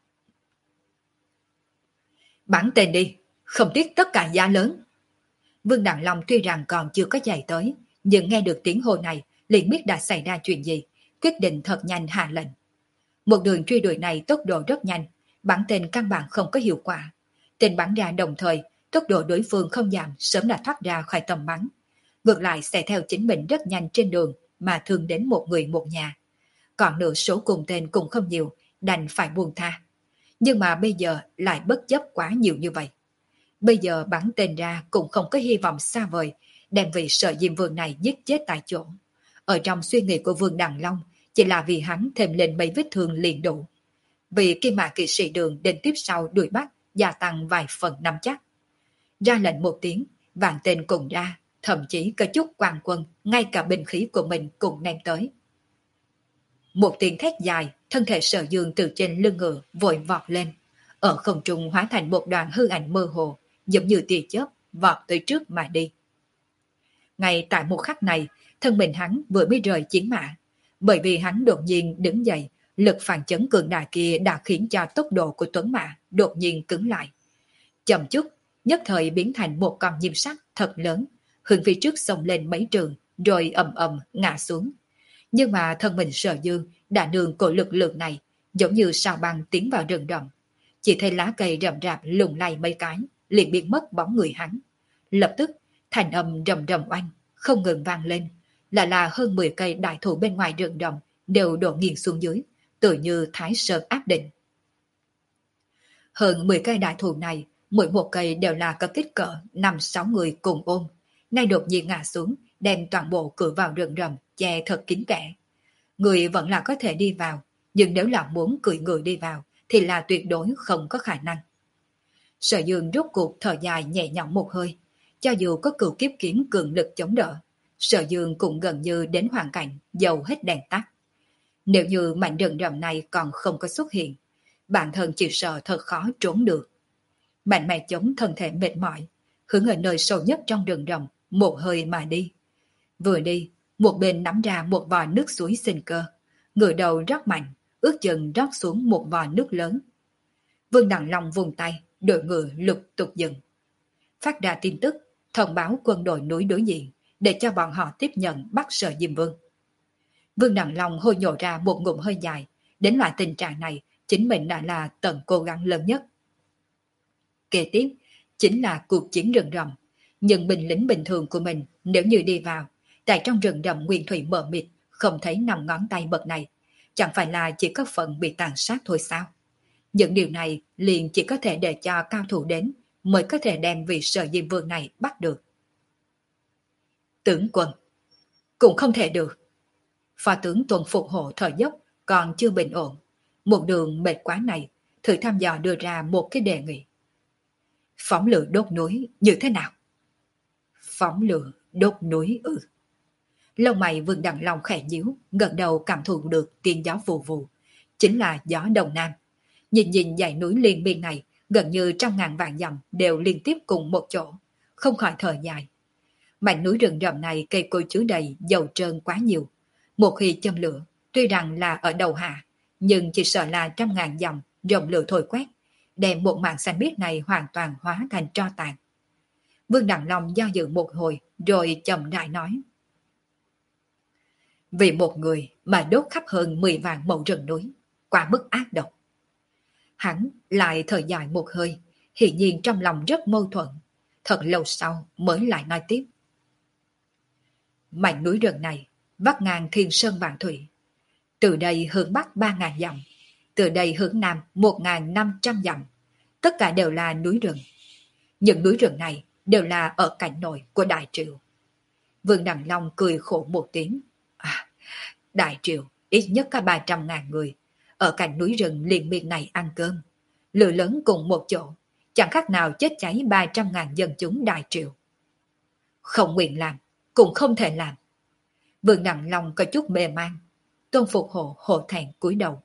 Speaker 1: Bắn tên đi, không tiếc tất cả giá lớn. Vương Đặng Long tuy rằng còn chưa có chạy tới, nhưng nghe được tiếng hô này, liền biết đã xảy ra chuyện gì, quyết định thật nhanh hạ lệnh. Một đường truy đuổi này tốc độ rất nhanh, bắn tên căn bản không có hiệu quả. Tên bắn ra đồng thời, tốc độ đối phương không giảm, sớm đã thoát ra khỏi tầm bắn. Ngược lại sẽ theo chính mình rất nhanh trên đường mà thương đến một người một nhà. Còn nửa số cùng tên cũng không nhiều, đành phải buông tha. Nhưng mà bây giờ lại bất chấp quá nhiều như vậy. Bây giờ bắn tên ra cũng không có hy vọng xa vời, đem vị Sở Diêm Vương này giết chết tại chỗ. Ở trong suy nghĩ của Vương Đặng Long, chỉ là vì hắn thêm lên mấy vết thương liền đủ. Vì Kim Mã kỵ sĩ đường đến tiếp sau đuổi bắt, gia tăng vài phần nắm chắc. Ra lệnh một tiếng, vạn tên cùng ra, thậm chí có chút quan quân, ngay cả binh khí của mình cũng ném tới. Một tiếng thét dài, thân thể Sở Dương từ trên lưng ngựa vội vọt lên, ở không trung hóa thành một đoàn hư ảnh mơ hồ, giống như tia chớp vọt tới trước mà đi. Ngay tại một khắc này, thân mình hắn vừa mới rời chiến mã, bởi vì hắn đột nhiên đứng dậy, lực phản chấn cường đại kia đã khiến cho tốc độ của Tuấn Mã đột nhiên cứng lại. Chậm chút, nhất thời biến thành một con nhím sắt thật lớn, hướng phía trước xông lên mấy trường, rồi ầm ầm ngã xuống. Nhưng mà thân mình Sở Dương đã nương cổ lực lượng này, giống như sao băng tiến vào rừng rậm. Chỉ thấy lá cây rậm rạp lùng lay mấy cái, liền biến mất bóng người hắn. Lập tức, thành âm rầm rầm oanh, không ngừng vang lên, là là hơn mười cây đại thụ bên ngoài rừng rậm đều đổ nghiêng xuống dưới, tự như Thái Sơn áp định. Hơn mười cây đại thụ này, mỗi một cây đều là có kích cỡ năm sáu người cùng ôm, nay đột nhiên ngã xuống, đem toàn bộ cửa vào rừng rậm che thật kín kẽ. Người vẫn là có thể đi vào, nhưng nếu là muốn cưỡi người đi vào thì là tuyệt đối không có khả năng. Sở Dương rốt cuộc thở dài nhẹ nhõm một hơi, cho dù có cửu kiếp kiếm cường lực chống đỡ, Sở Dương cũng gần như đến hoàn cảnh dầu hết đèn tắt. Nếu như mảnh rừng rậm này còn không có xuất hiện, bản thân chỉ sợ thật khó trốn được. Mạnh mẽ chống thân thể mệt mỏi, hướng ở nơi sâu nhất trong rừng rậm, một hơi mà đi. Vừa đi, một bên nắm ra một vòi nước suối sinh cơ, ngửa đầu rót mạnh, ước chừng rót xuống một vòi nước lớn. Vương Đặng Long vùng tay, đội ngựa lục tục dừng. Phát ra tin tức, thông báo quân đội núi đối diện, để cho bọn họ tiếp nhận bắt Sở Diêm Vương. Vương Đặng Long hôi nhổ ra một ngụm hơi dài, đến loại tình trạng này, chính mình đã là tận cố gắng lớn nhất. Kế tiếp, chính là cuộc chiến rừng rậm, nhưng binh lính bình thường của mình nếu như đi vào, tại trong rừng rậm nguyên thủy mờ mịt, không thấy nằm ngón tay bậc này, chẳng phải là chỉ có phần bị tàn sát thôi sao? Những điều này liền chỉ có thể để cho cao thủ đến mới có thể đem vị Sở Diêm Vương này bắt được. Tướng quân, cũng không thể được. Phó tướng Tuần Phục Hộ thở dốc còn chưa bình ổn, một đường mệt quá này, thử thăm dò đưa ra một cái đề nghị. Phóng lửa đốt núi như thế nào? Phóng lửa đốt núi ư? Lông mày Vương Đặng Long khẽ nhíu, gần đầu cảm thụ được tiếng gió vù vù, chính là gió Đông Nam. Nhìn nhìn dãy núi liên miên này, gần như trăm ngàn vạn dặm đều liên tiếp cùng một chỗ, không khỏi thở dài. Mảnh núi rừng rậm này cây cối chứa đầy, dầu trơn quá nhiều. Một khi châm lửa, tuy rằng là ở đầu hạ, nhưng chỉ sợ là trăm ngàn dặm dòng lửa thổi quét, đem một mảng xanh biếc này hoàn toàn hóa thành tro tàn. Vương Đặng Long do dự một hồi, rồi chậm rãi nói. Vì một người mà đốt khắp hơn mười vạn mẫu rừng núi, quá mức ác độc. Hắn lại thở dài một hơi, hiển nhiên trong lòng rất mâu thuẫn. Thật lâu sau mới lại nói tiếp. Mảnh núi rừng này vắt ngang thiên sơn vạn thủy. Từ đây hướng bắc ba ngàn dặm, từ đây hướng nam một ngàn năm trăm dặm. Tất cả đều là núi rừng. Những núi rừng này đều là ở cảnh nội của Đại Triệu. Vương Đặng Long cười khổ một tiếng. À, Đại Triệu ít nhất có ba trăm ngàn người ở cạnh núi rừng liền miên này ăn cơm. Lửa lớn cùng một chỗ, chẳng khác nào chết cháy ba trăm ngàn dân chúng Đại Triệu. Không nguyện làm, cũng không thể làm. Vương Đặng Long có chút mê man. Tôn Phục Hộ hổ thẹn cúi đầu.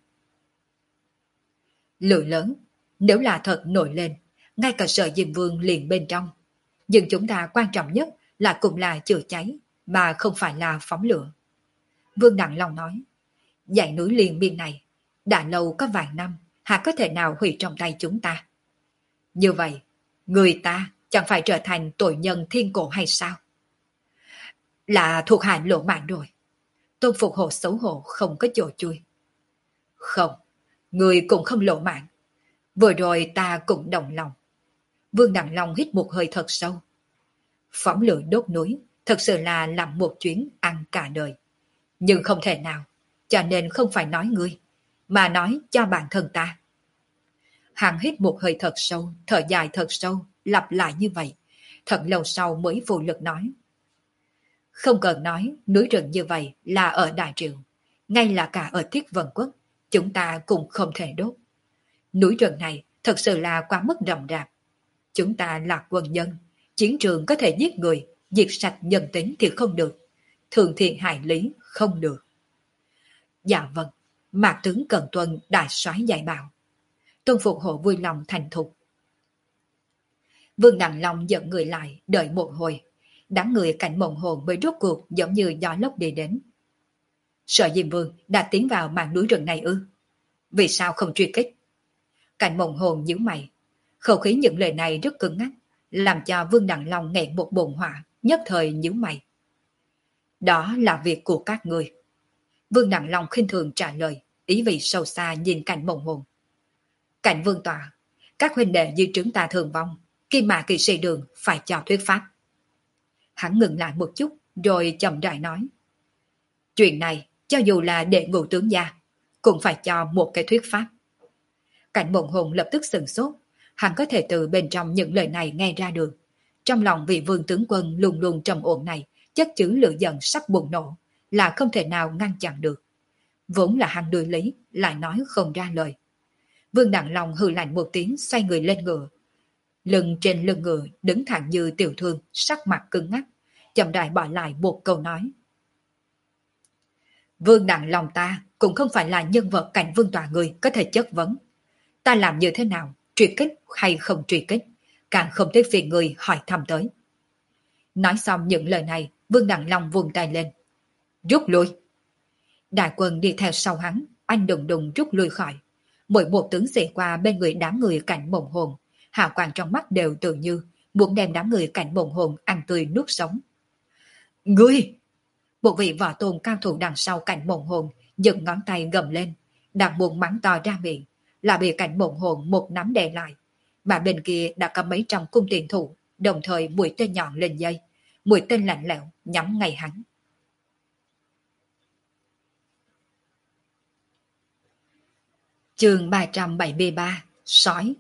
Speaker 1: Lửa lớn, nếu là thật nổi lên, ngay cả Sở Diêm Vương liền bên trong. Nhưng chúng ta quan trọng nhất là cũng là chữa cháy, mà không phải là phóng lửa. Vương Đặng Long nói, dãy núi liền biên này, đã lâu có vài năm, há có thể nào hủy trong tay chúng ta? Như vậy, người ta chẳng phải trở thành tội nhân thiên cổ hay sao? Là thuộc hạ lộ mạng rồi. Tôn Phục Hộ xấu hổ không có chỗ chui. Không, người cũng không lộ mạng. Vừa rồi ta cũng đồng lòng. Vương Đặng Long hít một hơi thật sâu. Phóng lửa đốt núi, thật sự là làm một chuyến ăn cả đời. Nhưng không thể nào, cho nên không phải nói ngươi, mà nói cho bản thân ta. Hắn hít một hơi thật sâu, thở dài thật sâu, lặp lại như vậy. Thật lâu sau mới vô lực nói. Không cần nói núi rừng như vậy là ở Đại Triệu, ngay là cả ở Thiết Vân Quốc, chúng ta cũng không thể đốt. Núi rừng này thật sự là quá mức rộng rạp. Chúng ta là quân nhân, chiến trường có thể giết người, diệt sạch nhân tính thì không được, thường thiện hại lý không được. Dạ vâng, Mạc tướng cần tuân đại soái dạy bảo. Tôn Phục Hộ vui lòng thành thục. Vương Đặng Long dẫn người lại, đợi một hồi. Đám người cạnh Mộng Hồn mới rốt cuộc giống như gió lốc đi đến. Sở Diêm Vương đã tiến vào màn núi rừng này ư? Vì sao không truy kích? Cạnh Mộng Hồn nhíu mày. Khẩu khí những lời này rất cứng ngắc, làm cho Vương Đặng Long nghẹn một bồn hỏa, nhất thời nhíu mày. Đó là việc của các người. Vương Đặng Long khinh thường trả lời, ý vị sâu xa nhìn Cạnh Mộng Hồn. Cạnh Vương Tọa, các huynh đệ như chúng ta thường vong, Kim Mã Kỵ Sĩ Đường phải cho thuyết pháp. Hắn ngừng lại một chút, rồi chậm rãi nói. Chuyện này, cho dù là đệ ngũ tướng gia, cũng phải cho một cái thuyết pháp. Cảnh Mộng Hồn lập tức sửng sốt, hắn có thể từ bên trong những lời này nghe ra được. Trong lòng vị vương tướng quân luôn luôn trầm ổn này, chất chứa lửa giận sắp bùng nổ, là không thể nào ngăn chặn được. Vốn là hắn đối lý, lại nói không ra lời. Vương Đặng Long hừ lạnh một tiếng, xoay người lên ngựa. Lưng trên lưng ngựa đứng thẳng như tiểu thương, sắc mặt cứng ngắc, chậm rãi bỏ lại một câu nói. Vương Đặng Long ta cũng không phải là nhân vật Cảnh Vương Tọa người có thể chất vấn. Ta làm như thế nào, truy kích hay không truy kích, càng không tới phiền người hỏi thăm tới. Nói xong những lời này, Vương Đặng Long vung tay lên. Rút lui. Đại quân đi theo sau hắn, anh đùng đùng rút lui khỏi. Mỗi một tướng sĩ qua bên người đám người Cảnh Mộng Hồn, hào quang trong mắt đều tự như muốn đem đám người Cảnh Mộng Hồn ăn tươi nuốt sống. Ngươi! Một vị võ tôn cao thủ đằng sau Cảnh Mộng Hồn dựng ngón tay gầm lên, đang buồn mắng to ra miệng, là bị Cảnh Mộng Hồn một nắm đè lại. Mà bên kia đã có mấy trăm cung tiền thủ, đồng thời mũi tên nhọn lên dây, mũi tên lạnh lẽo nhắm ngay hắn. Chương ba trăm bảy mươi ba, Sói.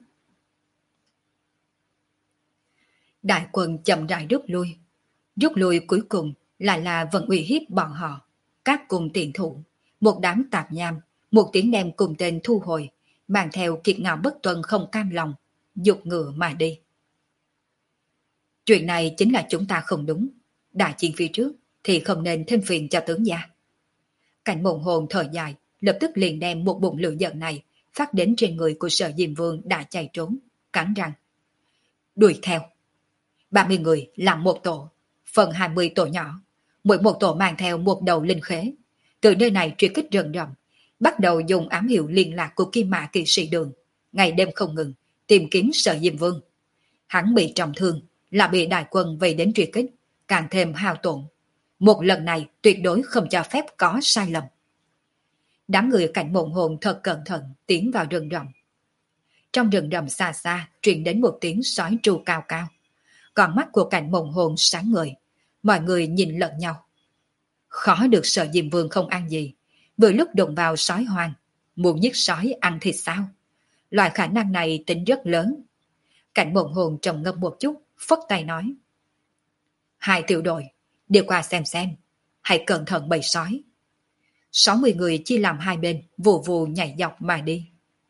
Speaker 1: Đại quân chậm rãi rút lui. Rút lui cuối cùng lại là vẫn uy hiếp bọn họ. Các cung tiền thủ, một đám tạp nham, một tiếng đem cùng tên thu hồi, mang theo kiệt ngạo bất tuân không cam lòng, dục ngựa mà đi. Chuyện này chính là chúng ta không đúng. Đại chiến phía trước thì không nên thêm phiền cho tướng gia. Cảnh Mộng Hồn thở dài, lập tức liền đem một bụng lửa giận này phát đến trên người của Sở Diêm Vương đã chạy trốn. cắn răng. Đuổi theo. ba mươi người làm một tổ, phần hai mươi tổ nhỏ, mỗi một tổ mang theo một đầu linh khế. Từ nơi này truy kích rừng rậm, bắt đầu dùng ám hiệu liên lạc của Kim Mã kỵ sĩ Đường, ngày đêm không ngừng, tìm kiếm Sở Diêm Vương. Hắn bị trọng thương, là bị đại quân vây đến truy kích, càng thêm hao tổn. Một lần này tuyệt đối không cho phép có sai lầm. Đám người cảnh mộng hồn thật cẩn thận tiến vào rừng rậm. Trong rừng rậm xa xa truyền đến một tiếng sói tru cao cao. Còn mắt của cảnh mộng hồn sáng ngời, mọi người nhìn lẫn nhau. Khó được Sở Diêm Vương không ăn gì, vừa lúc đụng vào sói hoang, muốn giết sói ăn thịt sao? Loại khả năng này tính rất lớn. Cảnh mộng hồn trầm ngâm một chút, phất tay nói. Hai tiểu đội, đi qua xem xem, hãy cẩn thận bầy sói. sáu mươi người chia làm hai bên, vù vù nhảy dọc mà đi.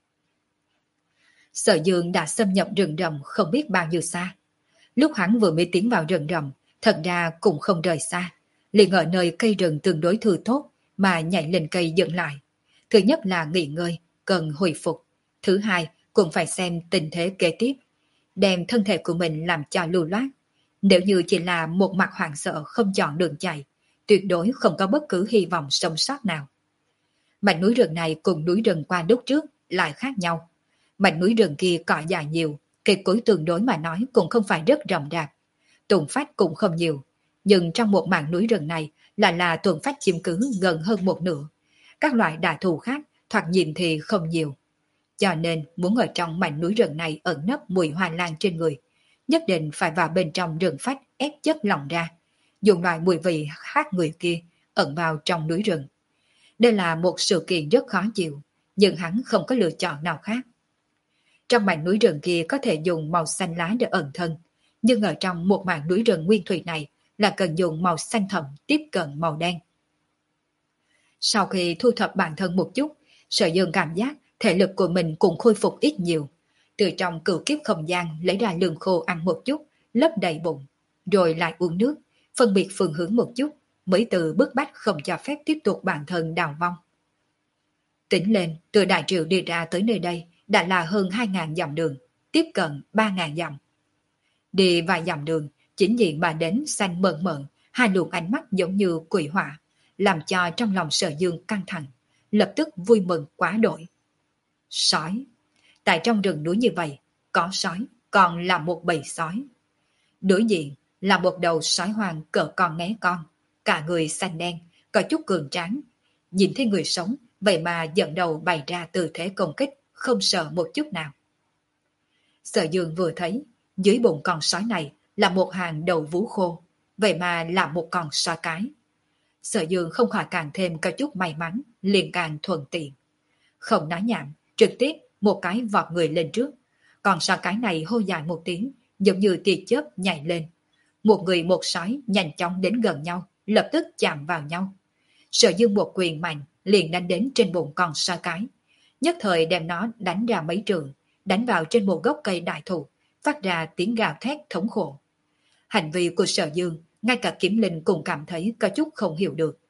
Speaker 1: Sở Dương đã xâm nhập rừng rậm không biết bao nhiêu xa. Lúc hắn vừa mới tiến vào rừng rậm, thật ra cũng không rời xa, liền ở nơi cây rừng tương đối thư tốt mà nhảy lên cây dừng lại. Thứ nhất là nghỉ ngơi, cần hồi phục. Thứ hai, cũng phải xem tình thế kế tiếp, đem thân thể của mình làm cho lưu loát. Nếu như chỉ là một mặt hoảng sợ không chọn đường chạy, tuyệt đối không có bất cứ hy vọng sống sót nào. Mảnh núi rừng này cùng núi rừng qua lúc trước lại khác nhau. Mảnh núi rừng kia cỏ dài nhiều, cây cối tương đối mà nói cũng không phải rất rộng rạp. Tùng phách cũng không nhiều, nhưng trong một mảng núi rừng này là là tuần phách chiếm cứ gần hơn một nửa. Các loại đà thù khác thoạt nhìn thì không nhiều. Cho nên muốn ở trong mảnh núi rừng này ẩn nấp mùi hoa lan trên người, nhất định phải vào bên trong rừng phách ép chất lỏng ra, dùng loại mùi vị khác người kia ẩn vào trong núi rừng. Đây là một sự kiện rất khó chịu, nhưng hắn không có lựa chọn nào khác. Trong mảnh núi rừng kia có thể dùng màu xanh lá để ẩn thân, nhưng ở trong một mảng núi rừng nguyên thủy này là cần dùng màu xanh thẫm tiếp cận màu đen. Sau khi thu thập bản thân một chút, Sở Dương cảm giác thể lực của mình cũng khôi phục ít nhiều. Từ trong cửu kiếp không gian lấy ra lương khô ăn một chút, lấp đầy bụng, rồi lại uống nước, phân biệt phương hướng một chút, mới từ bức bách không cho phép tiếp tục bản thân đào vong. Tính lên, từ Đại Triệu đi ra tới nơi đây đã là hơn hai nghìn dặm đường, tiếp cận ba nghìn dặm. Đi vài dặm đường, chính diện mà đến xanh mơn mởn, hai luồng ánh mắt giống như quỷ hỏa, làm cho trong lòng Sở Dương căng thẳng, lập tức vui mừng quá đổi. Sói. Tại trong rừng núi như vậy, có sói, còn là một bầy sói. Đối diện là một đầu sói hoang cỡ con né con, cả người xanh đen, có chút cường tráng. Nhìn thấy người sống, vậy mà dẫn đầu bày ra tư thế công kích, không sợ một chút nào. Sở Dương vừa thấy, dưới bụng con sói này là một hàng đầu vú khô, vậy mà là một con sói cái. Sở Dương không khỏi càng thêm có chút may mắn, liền càng thuận tiện. Không nói nhảm, trực tiếp một cái vọt người lên trước. Còn sói cái này hô dài một tiếng, giống như tia chớp nhảy lên. Một người một sói nhanh chóng đến gần nhau, lập tức chạm vào nhau. Sở Dương một quyền mạnh liền đánh đến trên bụng con sói cái, nhất thời đem nó đánh ra mấy trường, đánh vào trên một gốc cây đại thụ, phát ra tiếng gào thét thống khổ. Hành vi của Sở Dương, ngay cả Kiếm Linh cũng cảm thấy có chút không hiểu được.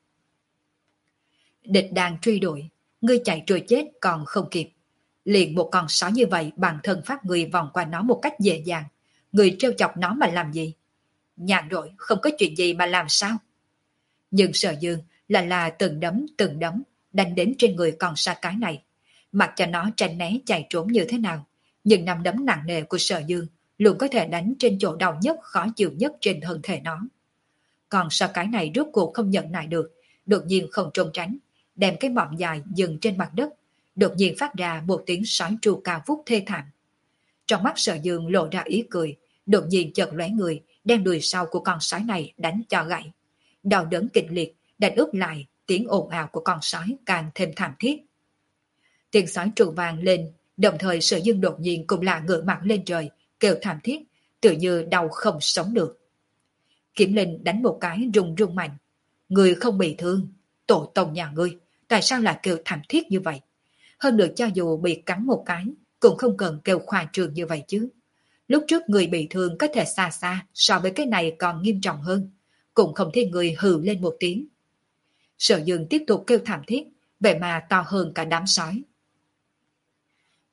Speaker 1: Địch đang truy đuổi, ngươi chạy trôi chết còn không kịp. Liền một con sói như vậy bản thân phát người vòng qua nó một cách dễ dàng. Người trêu chọc nó mà làm gì? Nhàn rỗi, không có chuyện gì mà làm sao? Nhưng Sở Dương là là từng đấm từng đấm đánh đến trên người con sói cái này. Mặc cho nó tránh né chạy trốn như thế nào, nhưng nắm đấm nặng nề của Sở Dương luôn có thể đánh trên chỗ đau nhất khó chịu nhất trên thân thể nó. Còn sói cái này rốt cuộc không nhận lại được, đột nhiên không trốn tránh, đem cái mỏm dài dừng trên mặt đất, đột nhiên phát ra một tiếng sói tru cao vút thê thảm. Trong mắt Sở Dương lộ ra ý cười, đột nhiên chợt lóe người, đem đuôi sau của con sói này đánh cho gãy. Đau đớn kịch liệt, đánh úp lại, tiếng ồn ào của con sói càng thêm thảm thiết. Tiếng sói tru vang lên, đồng thời Sở Dương đột nhiên cũng là ngửa mặt lên trời, kêu thảm thiết, tự như đau không sống được. Kiếm Linh đánh một cái rung rung mạnh. Người không bị thương, tổ tông nhà ngươi, tại sao lại kêu thảm thiết như vậy? Hơn nữa cho dù bị cắn một cái, cũng không cần kêu khoa trương như vậy chứ. Lúc trước người bị thương có thể xa xa, so với cái này còn nghiêm trọng hơn, cũng không thấy người hừ lên một tiếng. Sở Dương tiếp tục kêu thảm thiết, vậy mà to hơn cả đám sói.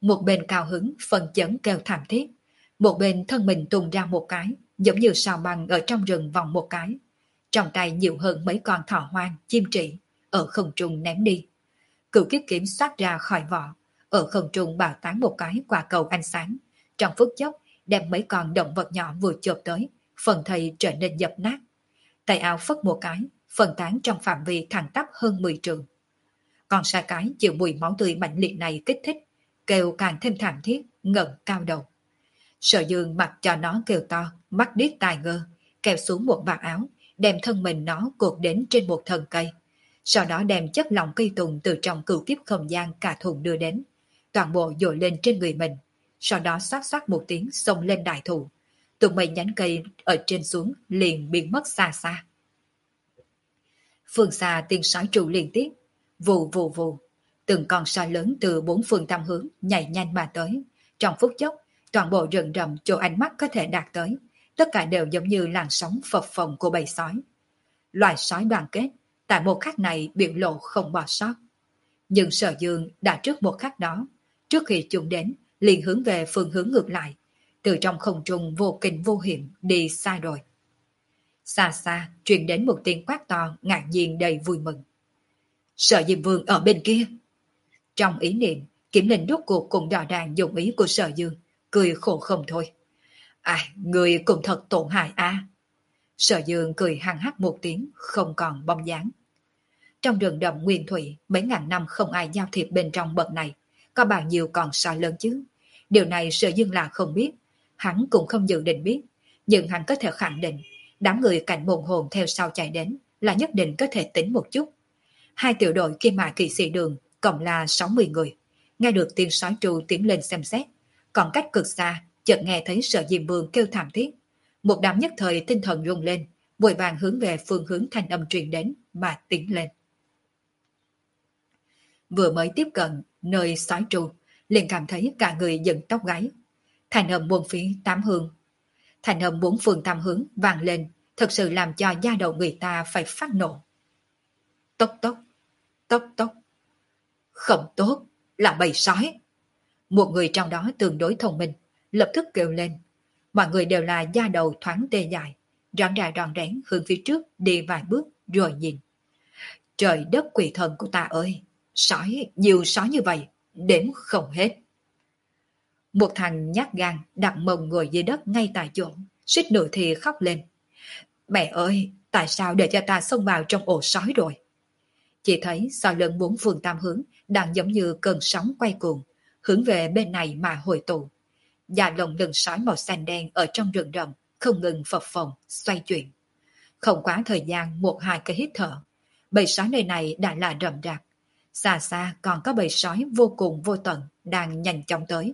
Speaker 1: Một bên cao hứng, phần chấn kêu thảm thiết. Một bên thân mình tung ra một cái, giống như sao băng ở trong rừng vòng một cái. Trong tay nhiều hơn mấy con thỏ hoang, chim trị, ở không trung ném đi. Cửu kiếp kiếm xoát ra khỏi vỏ, ở không trung bào tán một cái quả cầu ánh sáng. Trong phút chốc, đem mấy con động vật nhỏ vừa chộp tới, phần thây trở nên dập nát. Tay áo phất một cái, phân tán trong phạm vi thẳng tắp hơn mười trường. Còn sa cái chịu mùi máu tươi mạnh liệt này kích thích, kêu càng thêm thảm thiết, ngẩng cao đầu. Sở Dương mặc cho nó kêu to, mắt điếc tai ngơ, kéo xuống một vạt áo, đem thân mình nó cột đến trên một thân cây. Sau đó đem chất lỏng cây tùng từ trong cửu kiếp không gian cả thùng đưa đến, toàn bộ dội lên trên người mình. Sau đó xoát xoát một tiếng xông lên đại thụ. Tụi mấy nhánh cây ở trên xuống liền biến mất xa xa. Phương xa tiếng sói trụ liên tiếp, vù vù vù. Từng con sói lớn từ bốn phương tám hướng nhảy nhanh mà tới. Trong phút chốc, toàn bộ rừng rậm chỗ ánh mắt có thể đạt tới, tất cả đều giống như làn sóng phập phồng của bầy sói. Loài sói đoàn kết, tại một khắc này biểu lộ không bỏ sót. Nhưng Sở Dương đã trước một khắc đó, trước khi chúng đến, liền hướng về phương hướng ngược lại, từ trong không trung vô kinh vô hiểm đi xa rồi. Xa xa truyền đến một tiếng quát to ngạc nhiên đầy vui mừng. Sở Diêm Vương ở bên kia. Trong ý niệm, Kiếm Linh rốt cuộc cùng đò đàn dụng ý của Sở Dương, cười khổ không thôi. À, người cũng thật tổn hại a. À. Sở Dương cười hăng hắc một tiếng, không còn bóng dáng. Trong rừng rậm nguyên thủy, mấy ngàn năm không ai giao thiệp bên trong bậc này, có bao nhiêu còn sói lớn chứ. Điều này Sở Dương là không biết, hắn cũng không dự định biết, nhưng hắn có thể khẳng định, đám người cảnh môn hồn theo sau chạy đến là nhất định có thể tính một chút. Hai tiểu đội kia mà kỵ sĩ đường, cộng là sáu mươi người. Nghe được tiếng sói tru tiến lên xem xét, còn cách cực xa, chợt nghe thấy Sở Diêm Vương kêu thảm thiết. Một đám nhất thời tinh thần rung lên, vội vàng hướng về phương hướng thanh âm truyền đến mà tiến lên. Vừa mới tiếp cận nơi sói tru, liền cảm thấy cả người dựng tóc gáy. Thành âm bốn phía tám hướng. Thành âm bốn phương tám hướng vang lên, thật sự làm cho da đầu người ta phải phát nổ. Tốc tốc, tốc tốc. Không tốt, là bầy sói. Một người trong đó tương đối thông minh, lập tức kêu lên. Mọi người đều là da đầu thoáng tê dại, rón ra ròn rén hướng phía trước đi vài bước rồi nhìn. Trời đất quỷ thần của ta ơi, sói, nhiều sói như vậy, đếm không hết. Một thằng nhát gan đặt mông ngồi dưới đất ngay tại chỗ, suýt nữa thì khóc lên. Mẹ ơi, tại sao để cho ta xông vào trong ổ sói rồi? Chỉ thấy sói lớn bốn phương tám hướng đang giống như cơn sóng quay cuồng, hướng về bên này mà hồi tụ. Và lồng lưng sói màu xanh đen ở trong rừng rậm không ngừng phập phồng, xoay chuyển. Không quá thời gian một hai cái hít thở, bầy sói nơi này đã là rậm rạp. Xa xa còn có bầy sói vô cùng vô tận đang nhanh chóng tới.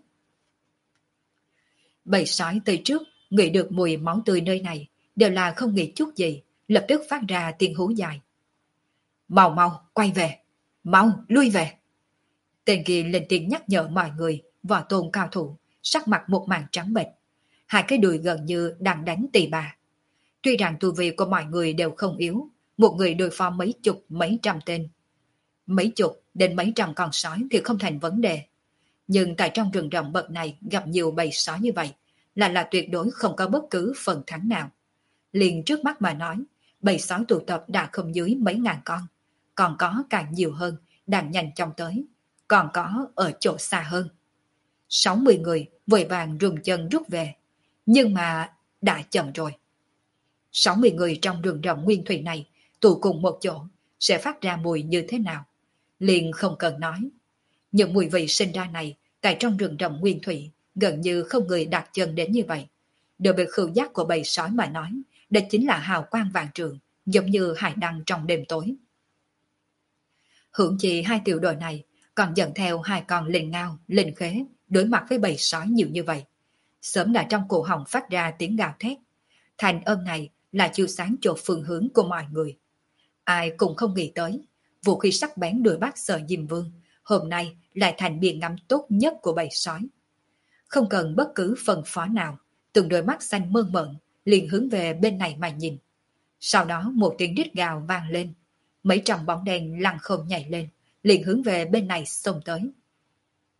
Speaker 1: Bầy sói tới trước, ngửi được mùi máu tươi nơi này, đều là không nghĩ chút gì, lập tức phát ra tiếng hú dài. Mau mau, quay về! Mau, lui về! Tên kia lên tiếng nhắc nhở mọi người, võ tôn cao thủ, sắc mặt một màn trắng bệch, hai cái đùi gần như đang đánh tỳ bà. Tuy rằng tu vi của mọi người đều không yếu, một người đối phó mấy chục mấy trăm tên. Mấy chục đến mấy trăm con sói thì không thành vấn đề. Nhưng tại trong rừng rậm bậc này gặp nhiều bầy sói như vậy, là là tuyệt đối không có bất cứ phần thắng nào. Liền trước mắt mà nói, bầy sói tụ tập đã không dưới mấy ngàn con, còn có càng nhiều hơn, đang nhanh chóng tới, còn có ở chỗ xa hơn. sáu mươi người vội vàng rùng chân rút về, nhưng mà đã chậm rồi. sáu mươi người trong rừng rậm nguyên thủy này tụ cùng một chỗ sẽ phát ra mùi như thế nào? Liền không cần nói. Những mùi vị sinh ra này tại trong rừng rậm nguyên thủy gần như không người đặt chân đến như vậy. Đối với khứu giác của bầy sói mà nói, đây chính là hào quang vàng trường, giống như hải đăng trong đêm tối. Hưởng chi hai tiểu đội này còn dẫn theo hai con linh ngao, linh khế đối mặt với bầy sói nhiều như vậy. Sớm đã trong cổ họng phát ra tiếng gào thét. Thành âm này là chiếu sáng cho phương hướng của mọi người. Ai cũng không nghĩ tới, vũ khí sắc bén đuổi bắt Sở Diêm Vương hôm nay lại thành biện ngắm tốt nhất của bầy sói. Không cần bất cứ phân phó nào, từng đôi mắt xanh mơn mởn liền hướng về bên này mà nhìn. Sau đó một tiếng rít gào vang lên, mấy trăm bóng đen lăng không nhảy lên, liền hướng về bên này xông tới.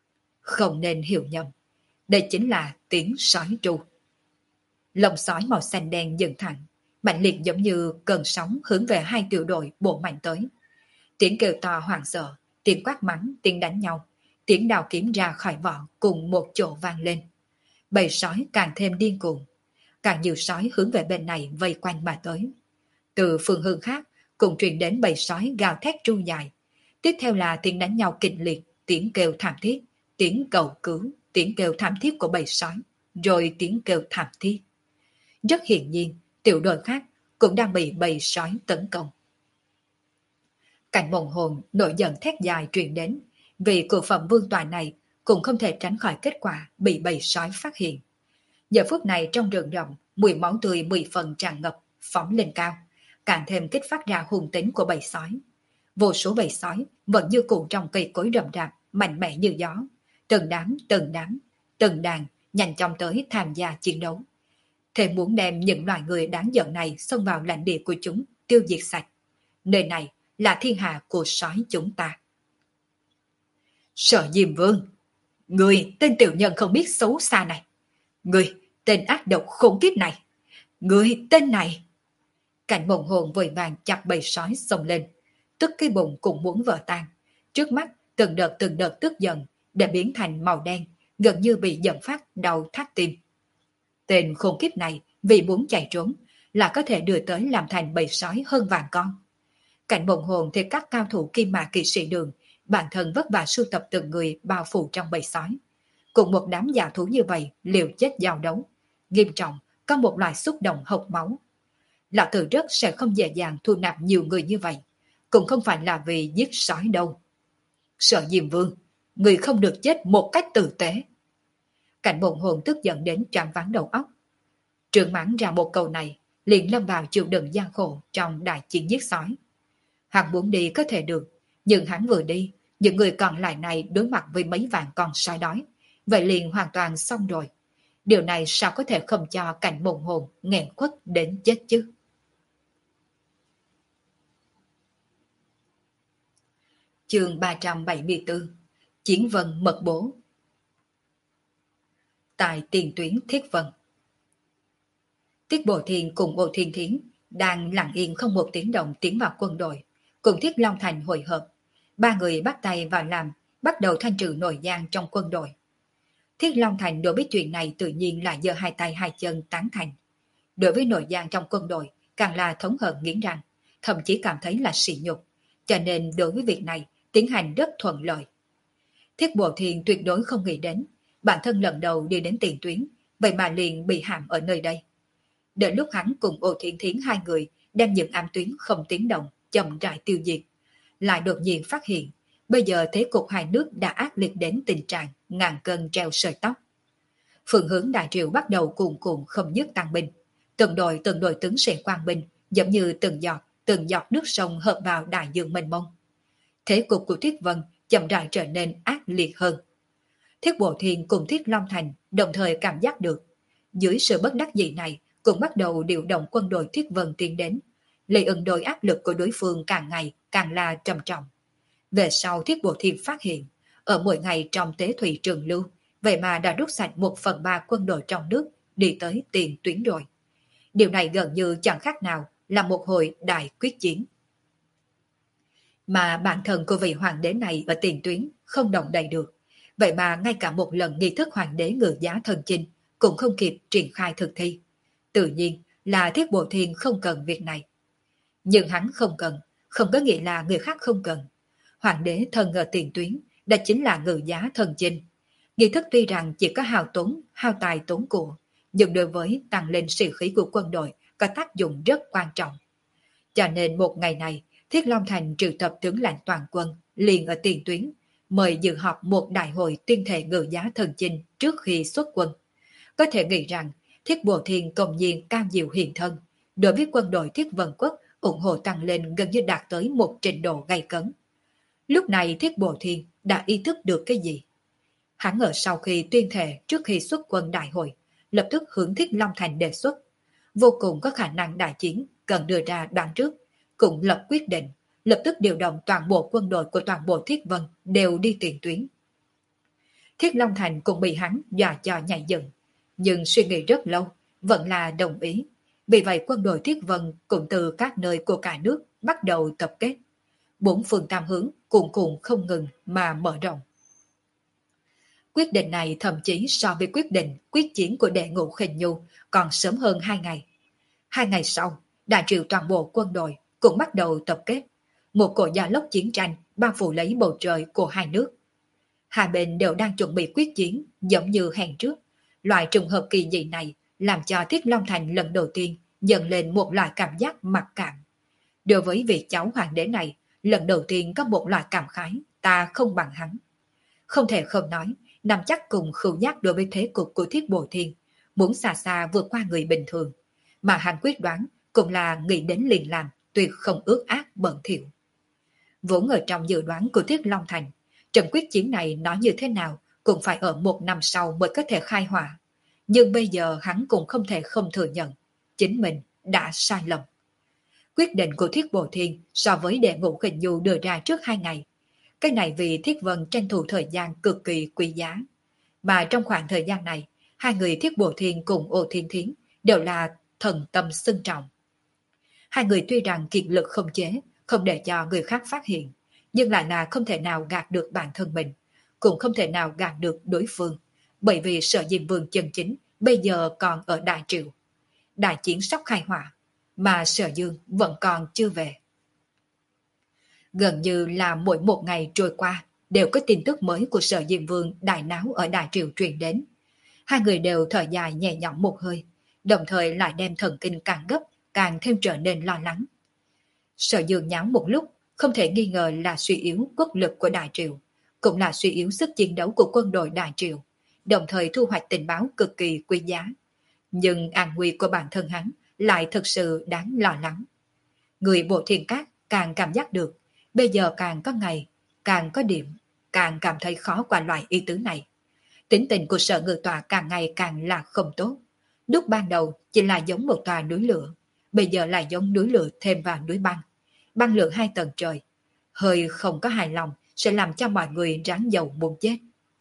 Speaker 1: Không nên hiểu nhầm, đây chính là tiếng sói tru. Lồng sói màu xanh đen dựng thẳng, mạnh liệt giống như cơn sóng hướng về hai tiểu đội bộ mạnh tới. Tiếng kêu to hoảng sợ, tiếng quát mắng, tiếng đánh nhau, tiếng đào kiếm ra khỏi vỏ cùng một chỗ vang lên. Bầy sói càng thêm điên cuồng, càng nhiều sói hướng về bên này vây quanh mà tới. Từ phương hướng khác cùng truyền đến bầy sói gào thét tru dài. Tiếp theo là tiếng đánh nhau kịch liệt, tiếng kêu thảm thiết, tiếng cầu cứu, tiếng kêu thảm thiết của bầy sói, rồi tiếng kêu thảm thiết. Rất hiển nhiên, tiểu đội khác cũng đang bị bầy sói tấn công. Cảnh Mộng Hồn nổi giận thét dài truyền đến, vì cửu phẩm vương tòa này cũng không thể tránh khỏi kết quả bị bầy sói phát hiện. Giờ phút này trong rừng rậm, mùi máu tươi mười phần tràn ngập, phóng lên cao, càng thêm kích phát ra hung tính của bầy sói. Vô số bầy sói vẫn như cụ trong cây cối rậm rạp, mạnh mẽ như gió, từng đám, từng đám, từng đàn nhanh chóng tới tham gia chiến đấu. Thế muốn đem những loài người đáng giận này xông vào lãnh địa của chúng, tiêu diệt sạch. Nơi này là thiên hạ của sói chúng ta. Sở Diêm Vương, người tên tiểu nhân không biết xấu xa này, người tên ác độc khủng khiếp này, người tên này. Cảnh Mộng Hồn vội vàng chặt bầy sói xông lên, tức cái bụng cũng muốn vỡ tan. Trước mắt từng đợt từng đợt tức giận đã biến thành màu đen, gần như bị giận phát đau thắt tim. Tên khủng khiếp này vì muốn chạy trốn là có thể đưa tới làm thành bầy sói hơn vàng con. Cảnh Mộng Hồn thì các cao thủ kim mã kỵ sĩ đường, bản thân vất vả sưu tập từng người bao phủ trong bầy sói. Cùng một đám giả thú như vậy liều chết giao đấu, nghiêm trọng có một loại xúc động hộc máu. Lão Tử rất sẽ không dễ dàng thu nạp nhiều người như vậy, cũng không phải là vì giết sói đâu. Sở Diêm Vương, người không được chết một cách tử tế. Cảnh Mộng Hồn tức giận đến choáng váng đầu óc. Trương mắng ra một câu này, liền lâm vào chịu đựng gian khổ trong đại chiến giết sói. Hắn muốn đi có thể được, nhưng hắn vừa đi, những người còn lại này đối mặt với mấy vạn con sói đói, vậy liền hoàn toàn xong rồi. Điều này sao có thể không cho Cảnh Mộng Hồn nghẹn khuất đến chết chứ? Chương ba trăm bảy mươi tư, Chiến Vân Mật Bố. Tại tiền tuyến Thiết Vân, Tiết Bồ Thiên cùng Bồ Thiên Thiến đang lặng yên không một tiếng động tiến vào quân đội, cùng Thiết Long Thành hội hợp. Ba người bắt tay vào làm, bắt đầu thanh trừ nội gian trong quân đội. Thiết Long Thành đối với chuyện này tự nhiên là giơ hai tay hai chân tán thành. Đối với nội gian trong quân đội, càng là thống hận nghiến răng, thậm chí cảm thấy là sỉ nhục, cho nên đối với việc này tiến hành rất thuận lợi. Thiết Bồ Thiên tuyệt đối không nghĩ đến, bản thân lần đầu đi đến tiền tuyến, vậy mà liền bị hãm ở nơi đây. Đợi lúc hắn cùng Ô Thiên Thiến hai người đem những ám tuyến không tiếng động chậm rãi tiêu diệt, lại đột nhiên phát hiện bây giờ thế cục hai nước đã ác liệt đến tình trạng ngàn cân treo sợi tóc. Phương hướng đại triều bắt đầu cuồn cuộn không dứt tăng binh, từng đội từng đội tướng sĩ quang binh giống như từng giọt từng giọt nước sông hợp vào đại dương mênh mông. Thế cục của Thiết Vân chậm rãi trở nên ác liệt hơn. Thiết Bộ Thiên cùng Thiết Long Thành đồng thời cảm giác được, dưới sự bất đắc dĩ này cũng bắt đầu điều động quân đội Thiết Vân tiến đến, lấy ứng đối áp lực của đối phương càng ngày càng là trầm trọng. Về sau Thiết Bộ Thiên phát hiện, ở mỗi ngày trong tế thủy trường lưu, vậy mà đã rút sạch một phần ba quân đội trong nước đi tới tiền tuyến rồi. Điều này gần như chẳng khác nào là một hồi đại quyết chiến. Mà bản thân của vị hoàng đế này ở tiền tuyến không động đậy được, vậy mà ngay cả một lần nghi thức hoàng đế ngự giá thần chinh cũng không kịp triển khai thực thi. Tự nhiên là Thiết Bộ Thiên không cần việc này. Nhưng hắn không cần, không có nghĩa là người khác không cần. Hoàng đế thần ở tiền tuyến, đó chính là ngự giá thần chinh. Nghi thức tuy rằng chỉ có hao tốn, hao tài tốn của, nhưng đối với tăng lên sĩ khí của quân đội có tác dụng rất quan trọng. Cho nên một ngày này, Thiết Long Thành triệu tập tướng lãnh toàn quân liền ở tiền tuyến, mời dự họp một đại hội tuyên thệ ngự giá thần chinh trước khi xuất quân. Có thể nghĩ rằng Thiết Bộ Thiên công nhiên cam diệu hiện thân, đối với quân đội Thiết Vân Quốc ủng hộ tăng lên gần như đạt tới một trình độ gay cấn. Lúc này Thiết Bộ Thiên đã ý thức được cái gì? Hắn ở sau khi tuyên thệ trước khi xuất quân đại hội, lập tức hướng Thiết Long Thành đề xuất, vô cùng có khả năng đại chiến cần đưa ra đoạn trước, cũng lập quyết định, lập tức điều động toàn bộ quân đội của toàn bộ Thiết Vân đều đi tiền tuyến. Thiết Long Thành cũng bị hắn dọa cho nhảy dựng, nhưng suy nghĩ rất lâu, vẫn là đồng ý. Vì vậy quân đội Thiết Vân cũng từ các nơi của cả nước bắt đầu tập kết. Bốn phương tam hướng cuồn cuộn không ngừng mà mở rộng. Quyết định này thậm chí so với quyết định quyết chiến của đệ ngũ Khinh Nhu còn sớm hơn hai ngày. Hai ngày sau, đại triệu toàn bộ quân đội cũng bắt đầu tập kết. Một cỗ gió lốc chiến tranh bao phủ lấy bầu trời của hai nước. Hai bên đều đang chuẩn bị quyết chiến giống như hẹn trước. Loại trùng hợp kỳ dị này làm cho Thiết Long Thành lần đầu tiên dần lên một loại cảm giác mặc cảm. Đối với vị cháu hoàng đế này, lần đầu tiên có một loại cảm khái ta không bằng hắn. Không thể không nói, nằm chắc cùng khứu giác đối với thế cục của Thiết Bồ Thiên, muốn xa xa vượt qua người bình thường. Mà hắn quyết đoán cũng là nghĩ đến liền làm, tuyệt không ước ác bẩn thỉu. Vốn ở trong dự đoán của Thiết Long Thành, trận quyết chiến này nói như thế nào cũng phải ở một năm sau mới có thể khai hỏa. Nhưng bây giờ hắn cũng không thể không thừa nhận, chính mình đã sai lầm. Quyết định của Thiết Bồ Thiên so với đệ ngũ Khinh Nhu đưa ra trước hai ngày. Cái này vì Thiết Vân tranh thủ thời gian cực kỳ quý giá. Mà trong khoảng thời gian này, hai người Thiết Bồ Thiên cùng Ô Thiên Thiến đều là thần tâm xưng trọng. Hai người tuy rằng kiệt lực không chế, không để cho người khác phát hiện, nhưng lại là không thể nào gạt được bản thân mình, cũng không thể nào gạt được đối phương, bởi vì Sở Diêm Vương chân chính bây giờ còn ở Đại Triệu. Đại chiến sắp khai hỏa, mà Sở Dương vẫn còn chưa về. Gần như là mỗi một ngày trôi qua, đều có tin tức mới của Sở Diêm Vương đại náo ở Đại Triệu truyền đến. Hai người đều thở dài nhẹ nhõm một hơi, đồng thời lại đem thần kinh càng gấp, càng thêm trở nên lo lắng. Sở Dương nháo một lúc, không thể nghi ngờ là suy yếu quốc lực của Đại Triệu, cũng là suy yếu sức chiến đấu của quân đội Đại Triệu, đồng thời thu hoạch tình báo cực kỳ quý giá. Nhưng an nguy của bản thân hắn lại thực sự đáng lo lắng. Người Bộ Thiên Cát càng cảm giác được, bây giờ càng có ngày, càng có điểm, càng cảm thấy khó qua loại ý tứ này. Tính tình của Sở Ngự Tọa càng ngày càng là không tốt. Lúc ban đầu chỉ là giống một tòa núi lửa, bây giờ là giống núi lửa thêm vào núi băng. Băng lửa hai tầng trời, hơi không có hài lòng sẽ làm cho mọi người ráng dầu muốn chết.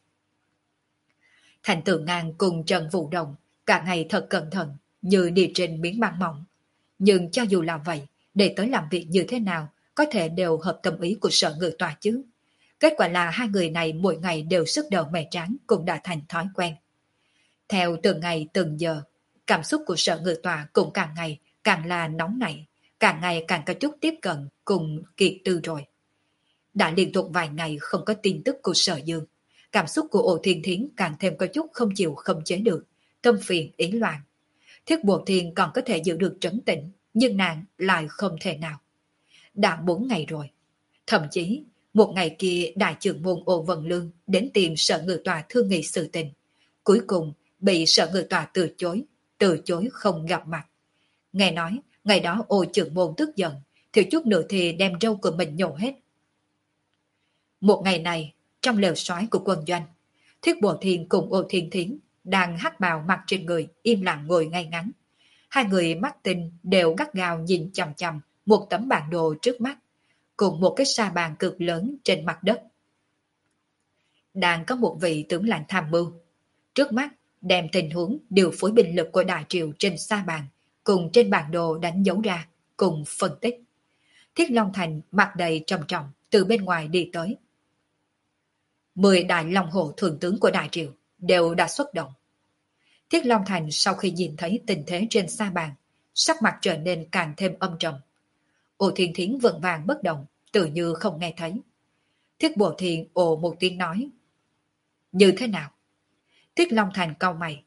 Speaker 1: Thành Tử Ngang cùng Trần Vũ Đồng cả ngày thật cẩn thận, như đi trên miếng băng mỏng. Nhưng cho dù là vậy, để tới làm việc như thế nào, có thể đều hợp tâm ý của Sở Ngự Tọa chứ. Kết quả là hai người này mỗi ngày đều sức đầu mẻ trắng cũng đã thành thói quen. Theo từng ngày từng giờ, cảm xúc của Sở Ngự Tọa cũng càng ngày càng là nóng nảy, càng ngày càng có chút tiếp cận cùng Kiệt Tư rồi. Đã liên tục vài ngày không có tin tức của Sở Dương, cảm xúc của Ô Thiên Thiến càng thêm có chút không chịu không chế được, tâm phiền ý loạn. Thiết Bộ Thiên còn có thể giữ được trấn tĩnh, nhưng nàng lại không thể nào. Đã bốn ngày rồi. Thậm chí, một ngày kia đại trưởng môn Ô Vân Lương đến tìm Sở Ngự Tọa thương nghị sự tình. Cuối cùng bị Sở Ngự Tọa từ chối, từ chối không gặp mặt. Nghe nói, ngày đó Ô trưởng môn tức giận, thiếu chút nữa thì đem râu của mình nhổ hết. Một ngày này, trong lều soái của quân doanh, Thiết Bộ Thiên cùng Ô Thiên Thiến đang hắc bào mặt trên người, im lặng ngồi ngay ngắn. Hai người mắt tinh đều gắt gao nhìn chằm chằm một tấm bản đồ trước mắt, cùng một cái sa bàn cực lớn trên mặt đất. Đang có một vị tướng lãnh tham mưu, trước mắt đem tình huống điều phối binh lực của Đại Triệu trên sa bàn, cùng trên bản đồ đánh dấu ra, cùng phân tích. Thiết Long Thành mặt đầy trầm trọng từ bên ngoài đi tới. Mười đại long hổ thường tướng của Đại Triệu đều đã xuất động. Thiết Long Thành sau khi nhìn thấy tình thế trên sa bàn, sắc mặt trở nên càng thêm âm trầm. Ô Thiên Thiến vững vàng bất động, tự như không nghe thấy. Thiết Bộ Thiên ồ một tiếng nói: như thế nào? Thiết Long Thành cau mày.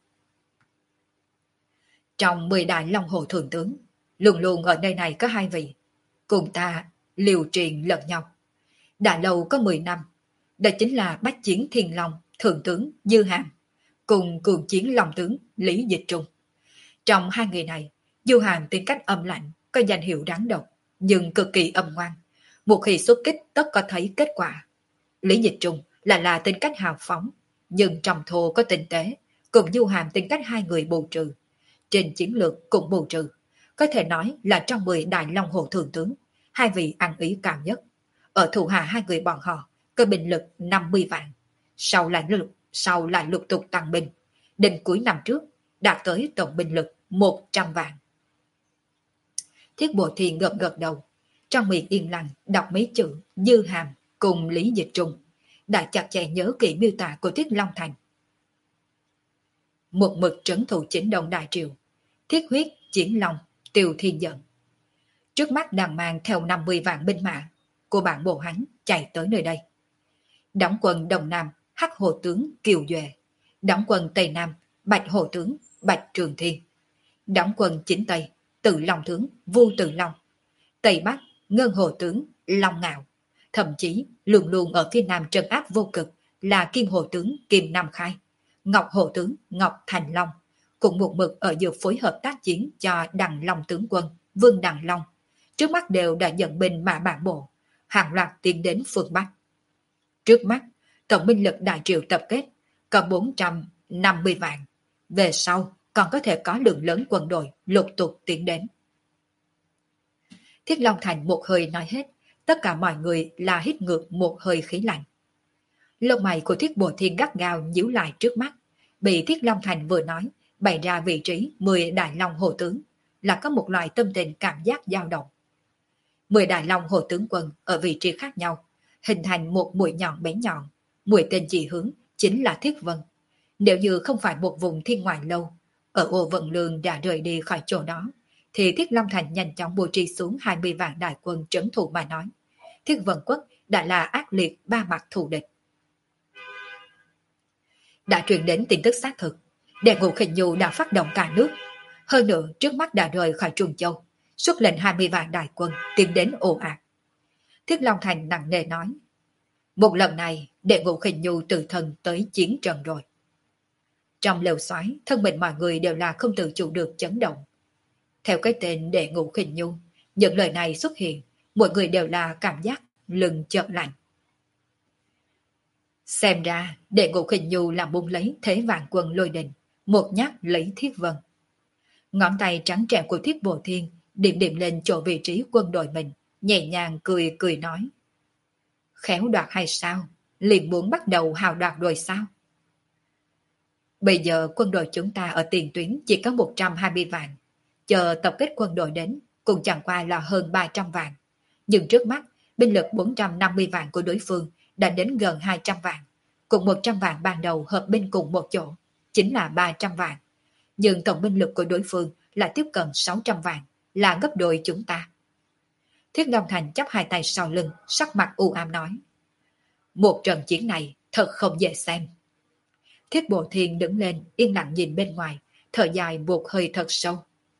Speaker 1: Trong mười đại long hồ thường tướng, luôn luôn ở nơi này có hai vị, cùng ta liều truyền lẫn nhau. Đã lâu có mười năm, đó chính là Bách Chiến Thiên Long Thượng tướng Dư Hàm, cùng Cường Chiến Long tướng Lý Dịch Trung. Trong hai người này, Dư Hàm tính cách âm lạnh, có danh hiệu đáng độc, nhưng cực kỳ âm ngoan. Một khi xuất kích tất có thấy kết quả. Lý Dịch Trung là là tính cách hào phóng, nhưng trong thô có tinh tế, cùng Du Hàm tính cách hai người bù trừ. Trên chiến lược cũng bù trừ. Có thể nói là trong mười đại long hồ thường tướng, hai vị ăn ý cao nhất. Ở thủ hạ hai người bọn họ, có binh lực năm mươi vạn. Sau là lực, sau lại lục tục tăng binh, đến cuối năm trước đạt tới tổng binh lực một trăm vạn. Thiết Bộ Thiên gật gật đầu, trong miệng yên lặng đọc mấy chữ Dư Hàm cùng Lý Dịch Trung, đã chặt chẽ nhớ kỹ miêu tả của Thiết Long Thành. Một mực trấn thủ chỉnh động đại triều, thiết huyết chiến long, tiêu thiên giận. Trước mắt đang mang theo năm mươi vạn binh mã của bản bộ hắn chạy tới nơi đây. Đóng quân Đông Nam Hắc Hồ tướng Kiều Duệ, đóng quân Tây Nam Bạch Hồ tướng Bạch Trường Thiên, đóng quân chính Tây Tự Long tướng Vu Tự Long, Tây Bắc Ngân Hồ tướng Long Ngạo, thậm chí luôn luôn ở phía Nam trấn áp vô cực là Kim Hồ tướng Kim Nam Khai, Ngọc Hồ tướng Ngọc Thành Long, cũng một mực ở giữa phối hợp tác chiến cho Đằng Long tướng quân Vương Đằng Long. Trước mắt đều đã dẫn binh mã bản bộ, hàng loạt tiến đến phương Bắc. Trước mắt, tổng binh lực đại triều tập kết có bốn trăm năm mươi vạn. Về sau, còn có thể có lượng lớn quân đội lục tục tiến đến. Thiết Long Thành một hơi nói hết, tất cả mọi người là hít ngược một hơi khí lạnh. Lông mày của Thiết Bộ Thiên gắt gao nhíu lại trước mắt, bị Thiết Long Thành vừa nói, bày ra vị trí mười đại long hồ tướng, là có một loại tâm tình cảm giác dao động. Mười đại long hồ tướng quân ở vị trí khác nhau, hình thành một mũi nhọn bén nhọn, mũi tên chỉ hướng chính là Thiết Vân. Nếu như không phải một vùng thiên ngoại lâu, ở ô vận lương đã rời đi khỏi chỗ đó, thì Thiết Long Thành nhanh chóng bố trí xuống hai mươi vạn đại quân trấn thủ mà nói. Thiết Vân quốc đã là ác liệt ba mặt thù địch. Đã truyền đến tin tức xác thực, Đệ Ngũ Khinh Nhu đã phát động cả nước. Hơn nữa trước mắt đã rời khỏi Trung Châu, xuất lệnh hai mươi vạn đại quân tiến đến ồ ạt. Thiết Long Thành nặng nề nói, một lần này Đệ Ngũ Khinh Nhu tự thân tới chiến trận rồi. Trong lều xoáy, thân mình mọi người đều là không tự chủ được chấn động. Theo cái tên Đệ Ngũ Khinh Nhu, những lời này xuất hiện, mọi người đều là cảm giác lưng chợt lạnh. Xem ra Đệ Ngũ Khinh Nhu là muốn lấy thế vạn quân lôi đình, một nhát lấy Thiết Vân. Ngón tay trắng trẻo của Thiết Bộ Thiên điểm điểm lên chỗ vị trí quân đội mình, nhẹ nhàng cười cười nói, khéo đoạt hay sao? Liền muốn bắt đầu hào đoạt rồi sao? Bây giờ quân đội chúng ta ở tiền tuyến chỉ có một trăm hai mươi vạn, chờ tập kết quân đội đến cũng chẳng qua là hơn ba trăm vạn. Nhưng trước mắt, binh lực bốn trăm năm mươi vạn của đối phương đã đến gần hai trăm vạn, cùng một trăm vạn ban đầu hợp binh cùng một chỗ, chính là ba trăm vạn. Nhưng tổng binh lực của đối phương là tiếp cận sáu trăm vạn, là gấp đôi chúng ta. Thiết Long Thành chắp hai tay sau lưng, sắc mặt u ám nói, một trận chiến này thật không dễ xem. Thiết Bộ Thiên đứng lên, yên lặng nhìn bên ngoài, thở dài một hơi thật sâu.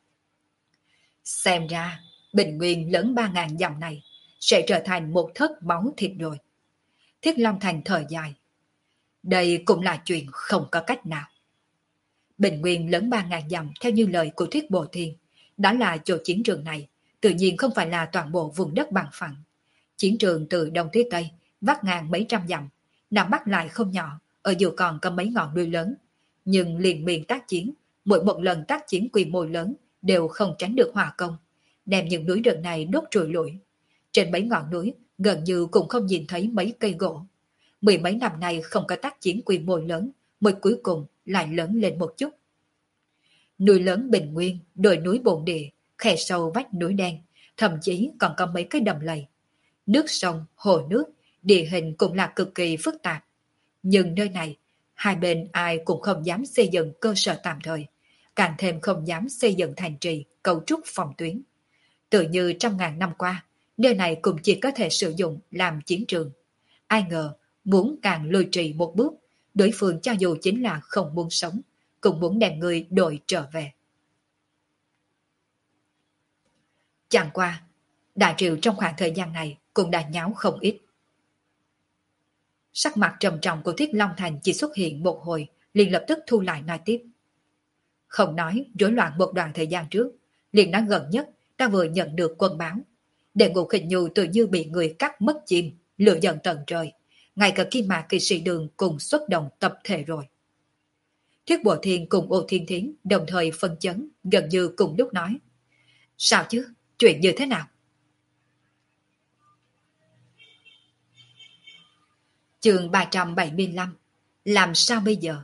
Speaker 1: Xem ra, bình nguyên lớn ba ngàn dặm này sẽ trở thành một thất máu thịt rồi. Thiết Long Thành thở dài. Đây cũng là chuyện không có cách nào. Bình nguyên lớn ba ngàn dặm theo như lời của Thiết Bộ Thiên, đó là chỗ chiến trường này, tự nhiên không phải là toàn bộ vùng đất bằng phẳng. Chiến trường từ đông tới tây, vắt ngang mấy trăm dặm, Nam Bắc lại không nhỏ, ở giữa còn có mấy ngọn núi lớn. Nhưng liền miền tác chiến, mỗi một lần tác chiến quy mô lớn đều không tránh được hỏa công, đem những núi rừng này đốt trụi lủi. Trên mấy ngọn núi gần như cũng không nhìn thấy mấy cây gỗ. Mười mấy năm nay không có tác chiến quy mô lớn, mới cuối cùng lại lớn lên một chút. Núi lớn Bình Nguyên, đồi núi Bồn Địa, khe sâu vách núi đen, thậm chí còn có mấy cái đầm lầy. Nước sông, hồ nước, địa hình cũng là cực kỳ phức tạp. Nhưng nơi này, hai bên ai cũng không dám xây dựng cơ sở tạm thời, càng thêm không dám xây dựng thành trì, cấu trúc phòng tuyến. Tự như trăm ngàn năm qua, nơi này cũng chỉ có thể sử dụng làm chiến trường. Ai ngờ, muốn càng lùi trì một bước, đối phương cho dù chính là không muốn sống, cũng muốn đem người đội trở về. Chẳng qua, đại triều trong khoảng thời gian này cũng đã nháo không ít. Sắc mặt trầm trọng của Thiết Long Thành chỉ xuất hiện một hồi, liền lập tức thu lại nói tiếp. Không nói rối loạn một đoạn thời gian trước, liền nói gần nhất ta vừa nhận được quân báo. Đệ Ngũ Khinh Nhu tự như bị người cắt mất chim, lửa giận tận trời. Ngay cả Kim Mạc Kỳ Sĩ Đường cùng xuất động tập thể rồi. Thiết Bộ Thiên cùng Ô Thiên Thiến đồng thời phân chấn, gần như cùng lúc nói. Sao chứ? Chuyện như thế nào? Chương ba trăm bảy mươi lăm. Làm sao bây giờ?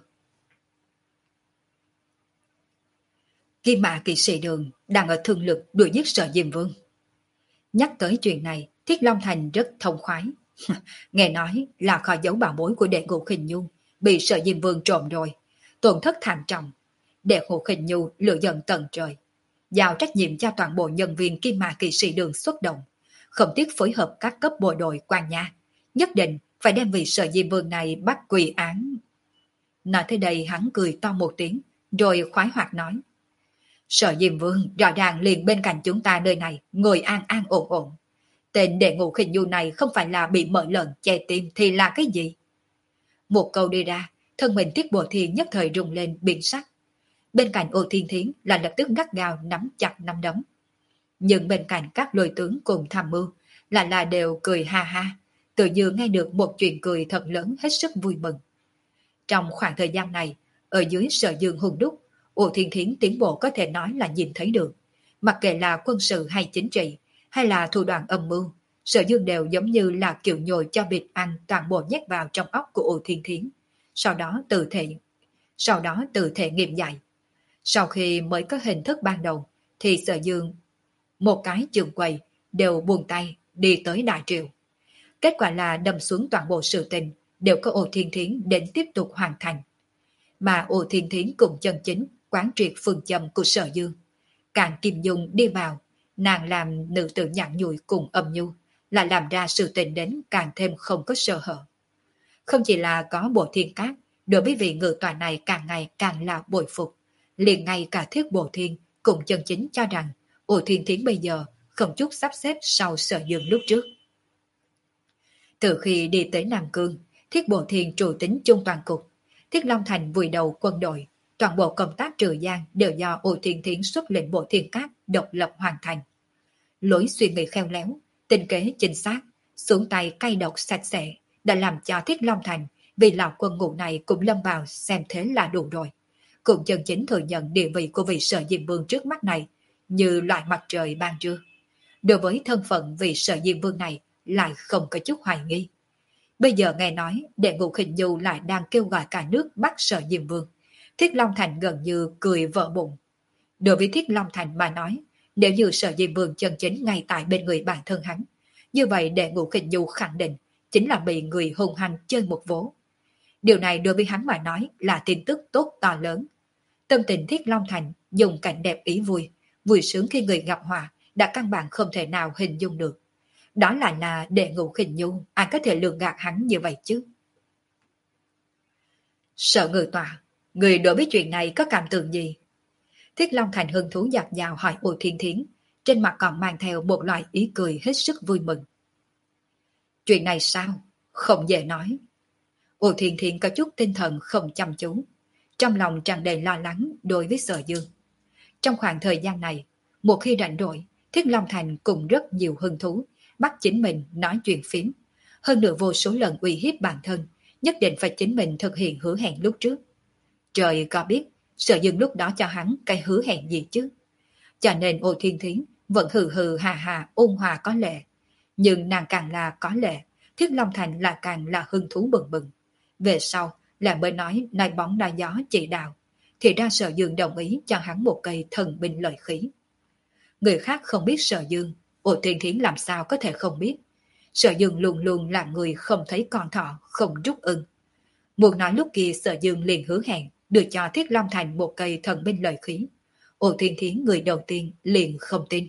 Speaker 1: Kim Mã kỵ sĩ Đường đang ở thương lực đuổi giết Sở Diêm Vương. Nhắc tới chuyện này, Thiết Long Thành rất thông khoái. Nghe nói là kho giấu bảo bối của đệ ngũ Khinh Nhu bị Sở Diêm Vương trộm rồi, tổn thất thảm trọng. Đệ ngũ Khinh Nhu lựa giận tận trời, giao trách nhiệm cho toàn bộ nhân viên Kim Mã kỵ sĩ Đường xuất động, không tiếc phối hợp các cấp bộ đội quan nha, nhất định phải đem vị Sở Diêm Vương này bắt quỳ án. Nói tới đây hắn cười to một tiếng, rồi khoái hoạt nói: Sở Diêm Vương rõ ràng liền bên cạnh chúng ta nơi này, ngồi an an ổn ổn. Tên đệ ngũ Khinh Nhu này không phải là bị mở lợn che tim thì là cái gì? Một câu đi ra, thân mình Tiết Bộ Thiên nhất thời rung lên biến sắc. Bên cạnh Ô Thiên Thiến là lập tức gắt gao nắm chặt nắm đấm. Nhưng bên cạnh các lôi tướng cùng tham mưu là là đều cười ha ha, tự như nghe được một chuyện cười thật lớn hết sức vui mừng. Trong khoảng thời gian này, ở dưới Sở Dương hùng đúc, Ô Thiên Thiến tiến bộ có thể nói là nhìn thấy được. Mặc kệ là quân sự hay chính trị, hay là thủ đoạn âm mưu, Sở Dương đều giống như là kiểu nhồi cho vịt ăn toàn bộ nhét vào trong óc của Ô Thiên Thiến. Sau đó tự thể, sau đó tự thể nghiệm dạy. Sau khi mới có hình thức ban đầu, thì Sở Dương một cái trường quầy đều buông tay đi tới Đại Triệu. Kết quả là đâm xuống toàn bộ sự tình đều có Ô Thiên Thiến đến tiếp tục hoàn thành. Mà Ô Thiên Thiến cùng chân chính quán triệt phương châm của Sở Dương. Càng Kim Dung đi vào, nàng làm nữ tử nhặn nhụi cùng âm nhu, là làm ra sự tình đến càng thêm không có sơ hở. Không chỉ là có Bộ Thiên Cát, đối với vị ngự tòa này càng ngày càng là bội phục, liền ngay cả Thiết Bộ Thiên cùng chân chính cho rằng Ô Thiên Thiến bây giờ không chút sắp xếp sau Sở Dương lúc trước. Từ khi đi tới Nam Cương, Thiết Bộ Thiên trụ tính chung toàn cục, Thiết Long Thành vùi đầu quân đội, toàn bộ công tác trừ gian đều do Ô Thiên Thiến xuất lệnh Bộ Thiên Cát độc lập hoàn thành. Lối suy nghĩ khéo léo, tinh kế chính xác, xuống tay cay độc sạch sẽ, đã làm cho Thiết Long Thành vì lão quân ngũ này cũng lâm vào xem thế là đủ rồi. Cũng chân chính thừa nhận địa vị của vị Sở Diêm Vương trước mắt này như loại mặt trời ban trưa. Đối với thân phận vị Sở Diêm Vương này lại không có chút hoài nghi. Bây giờ nghe nói đệ ngũ Khinh Nhu lại đang kêu gọi cả nước bắt Sở Diêm Vương, Thiết Long Thành gần như cười vỡ bụng. Đối với Thiết Long Thành mà nói, nếu như Sở Diêm Vương chân chính ngay tại bên người bản thân hắn, như vậy đệ ngũ Khinh Nhu khẳng định chính là bị người hung hăng chơi một vố. Điều này đối với hắn mà nói là tin tức tốt to lớn. Tâm tình Thiết Long Thành dùng cảnh đẹp ý vui, vui sướng khi người gặp họa đã căn bản không thể nào hình dung được. Đó là là đệ ngũ Khinh Nhu, ai có thể lường gạt hắn như vậy chứ? Sở Ngự Tọa, người đối với chuyện này có cảm tưởng gì? Thiết Long Thành hứng thú dạt dào hỏi Ô Thiên Thiến, trên mặt còn mang theo một loại ý cười hết sức vui mừng. Chuyện này sao? Không dễ nói. Ô Thiên Thiến có chút tinh thần không chăm chú, trong lòng tràn đầy lo lắng đối với Sở Dương. Trong khoảng thời gian này, một khi rảnh rỗi, Thiết Long Thành cùng rất nhiều hứng thú, bắt chính mình nói chuyện phím. Hơn nữa vô số lần uy hiếp bản thân, nhất định phải chính mình thực hiện hứa hẹn lúc trước. Trời có biết, Sở Dương lúc đó cho hắn cái hứa hẹn gì chứ? Cho nên Ô Thiên Thiến vẫn hừ hừ hà hà ôn hòa có lệ. Nhưng nàng càng là có lệ, Thiết Long Thành là càng là hứng thú bừng bừng. Về sau, là mới nói nói bóng nói gió chỉ đạo, thì ra Sở Dương đồng ý cho hắn một cây thần binh lợi khí. Người khác không biết Sở Dương, Ô Thiên Thiến làm sao có thể không biết. Sở Dương luôn luôn là người không thấy con thỏ, không rút ưng. Muốn nói lúc kia Sở Dương liền hứa hẹn đưa cho Thiết Long Thành một cây thần binh lợi khí. Ô Thiên Thiến người đầu tiên liền không tin.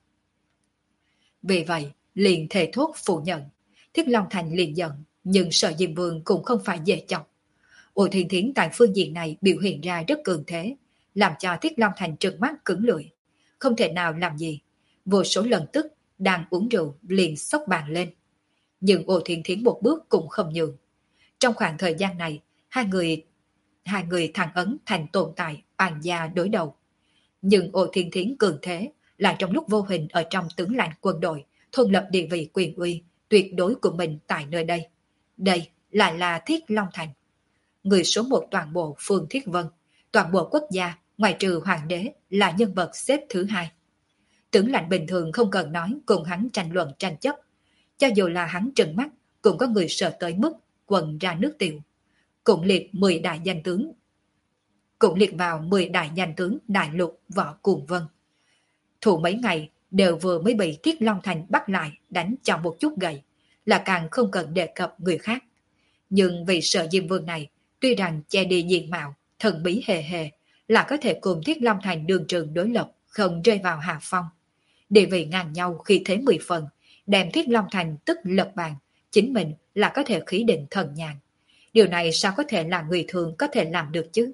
Speaker 1: Vì vậy, liền thề thốt phủ nhận. Thiết Long Thành liền giận, nhưng Sở Diêm Vương cũng không phải dễ chọc. Ô Thiên Thiến tại phương diện này biểu hiện ra rất cường thế, làm cho Thiết Long Thành trừng mắt cứng lưỡi, không thể nào làm gì. Vô số lần tức, đang uống rượu liền xốc bàn lên. Nhưng Ô Thiên Thiến một bước cũng không nhường. Trong khoảng thời gian này, hai người hai người thằng ấn thành tồn tại oan gia đối đầu. Nhưng Ô Thiên Thiến cường thế là trong lúc vô hình ở trong tướng lãnh quân đội, thuần lập địa vị quyền uy tuyệt đối của mình tại nơi đây. Đây lại là Thiết Long Thành. Người số một toàn bộ Phương Thiết Vân, toàn bộ quốc gia, ngoài trừ hoàng đế, là nhân vật xếp thứ hai. Tướng lãnh bình thường không cần nói cùng hắn tranh luận tranh chấp. Cho dù là hắn trừng mắt, cũng có người sợ tới mức quần ra nước tiểu. cũng liệt mười đại danh tướng, cũng liệt vào mười đại danh tướng đại lục võ cuồng vân. Thủ mấy ngày đều vừa mới bị Thiết Long Thành bắt lại đánh cho một chút gậy, là càng không cần đề cập người khác. Nhưng vì sợ Diêm Vương này, tuy rằng che đi diện mạo, thần bí hề hề, là có thể cùng Thiết Long Thành đường trường đối lập, không rơi vào hạ phong. Địa vị ngang nhau khi thế mười phần, đem Thiết Long Thành tức lật bàn, chính mình là có thể khí định thần nhàn. Điều này sao có thể là người thường có thể làm được chứ?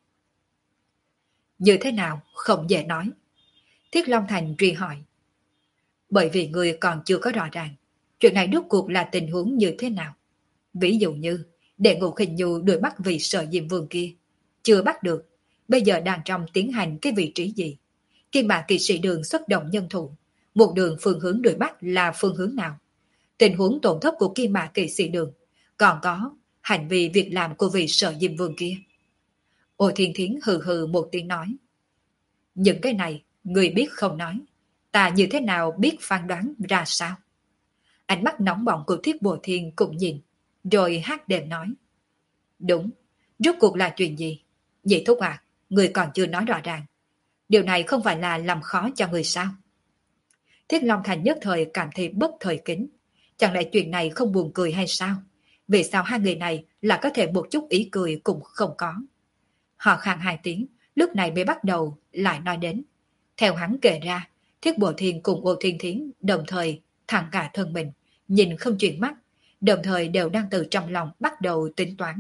Speaker 1: Như thế nào không dễ nói. Thiết Long Thành truy hỏi. Bởi vì người còn chưa có rõ ràng, chuyện này rốt cuộc là tình huống như thế nào. Ví dụ như, đệ ngũ Khinh Nhu đuổi bắt vị Sở Diêm Vương kia, chưa bắt được, bây giờ đang trong tiến hành cái vị trí gì? Kim Mã Kỵ Sĩ Đường xuất động nhân thủ, một đường phương hướng đuổi bắt là phương hướng nào? Tình huống tổn thất của Kim Mã Kỵ Sĩ Đường, còn có hành vi việc làm của vị Sở Diêm Vương kia. Ô Thiên Thiến hừ hừ một tiếng nói. Những cái này, người biết không nói, ta như thế nào biết phán đoán ra sao? Ánh mắt nóng bỏng của Thiết Bồ Thiên cũng nhìn, rồi hát đệm nói. Đúng, rốt cuộc là chuyện gì? Nhị thúc à, người còn chưa nói rõ ràng. Điều này không phải là làm khó cho người sao? Thiết Long Thành nhất thời cảm thấy bất thời kính. Chẳng lẽ chuyện này không buồn cười hay sao? Vì sao hai người này là có thể một chút ý cười cũng không có? Họ khang hai tiếng, lúc này mới bắt đầu lại nói đến. Theo hắn kể ra, Thiết Bộ Thiên cùng Ô Thiên Thiến đồng thời thẳng cả thân mình, nhìn không chuyển mắt, đồng thời đều đang từ trong lòng bắt đầu tính toán.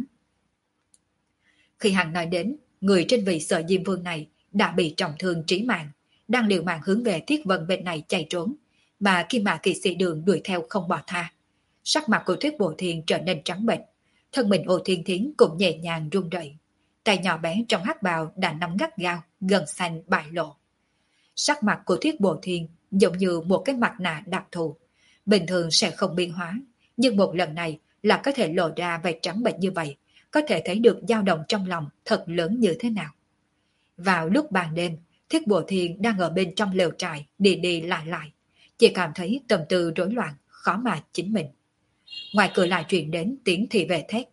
Speaker 1: Khi hắn nói đến, người trên vị Sở Diêm Vương này đã bị trọng thương trí mạng, đang liều mạng hướng về Thiết Vân bên này chạy trốn, mà Kim Mã Kỵ Sĩ Đường đuổi theo không bỏ tha. Sắc mặt của Thiết Bộ Thiên trở nên trắng bệch, thân mình Ô Thiên Thiến cũng nhẹ nhàng run rẩy, tay nhỏ bé trong hắc bào đã nắm gắt gao, gần xanh bại lộ. Sắc mặt của Thiết Bộ Thiên giống như một cái mặt nạ đặc thù, bình thường sẽ không biến hóa, nhưng một lần này là có thể lộ ra vẻ trắng bệch như vậy, có thể thấy được dao động trong lòng thật lớn như thế nào. Vào lúc ban đêm, Thiết Bộ Thiên đang ở bên trong lều trại đi đi lại lại, chỉ cảm thấy tâm tư rối loạn, khó mà chính mình. Ngoài cửa lại truyền đến tiếng thị vệ thét.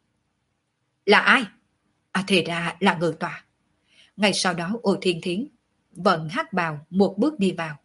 Speaker 1: Là ai? À thì ra là Ngự Tọa. Ngay sau đó Ô Thiên Thiến vận hắc bào một bước đi vào.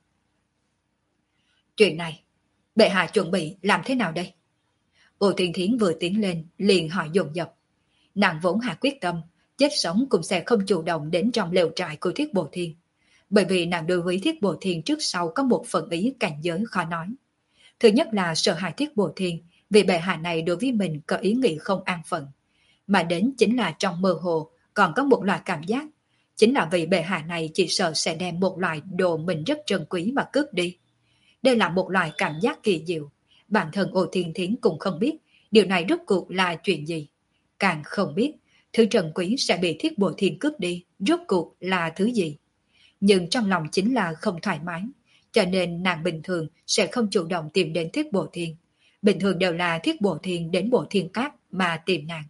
Speaker 1: Chuyện này, bệ hạ chuẩn bị làm thế nào đây? Ô Thiên Thiến vừa tiến lên liền hỏi dồn dập. Nàng vốn hạ quyết tâm, chết sống cũng sẽ không chủ động đến trong lều trại của Thiết Bồ Thiên. Bởi vì nàng đối với Thiết Bồ Thiên trước sau có một phần ý cảnh giới khó nói. Thứ nhất là sợ hãi Thiết Bồ Thiên, vì bệ hạ này đối với mình có ý nghĩ không an phận. Mà đến chính là trong mơ hồ còn có một loại cảm giác, chính là vì bệ hạ này chỉ sợ sẽ đem một loại đồ mình rất trân quý mà cướp đi. Đây là một loại cảm giác kỳ diệu, bản thân Ô Thiên Thiến cũng không biết điều này rốt cuộc là chuyện gì. Càng không biết thứ trân quý sẽ bị Thiết Bồ Thiên cướp đi rốt cuộc là thứ gì. Nhưng trong lòng chính là không thoải mái, cho nên nàng bình thường sẽ không chủ động tìm đến Thiết Bồ Thiên. Bình thường đều là Thiết Bồ Thiên đến Bộ Thiên Cát mà tìm nàng.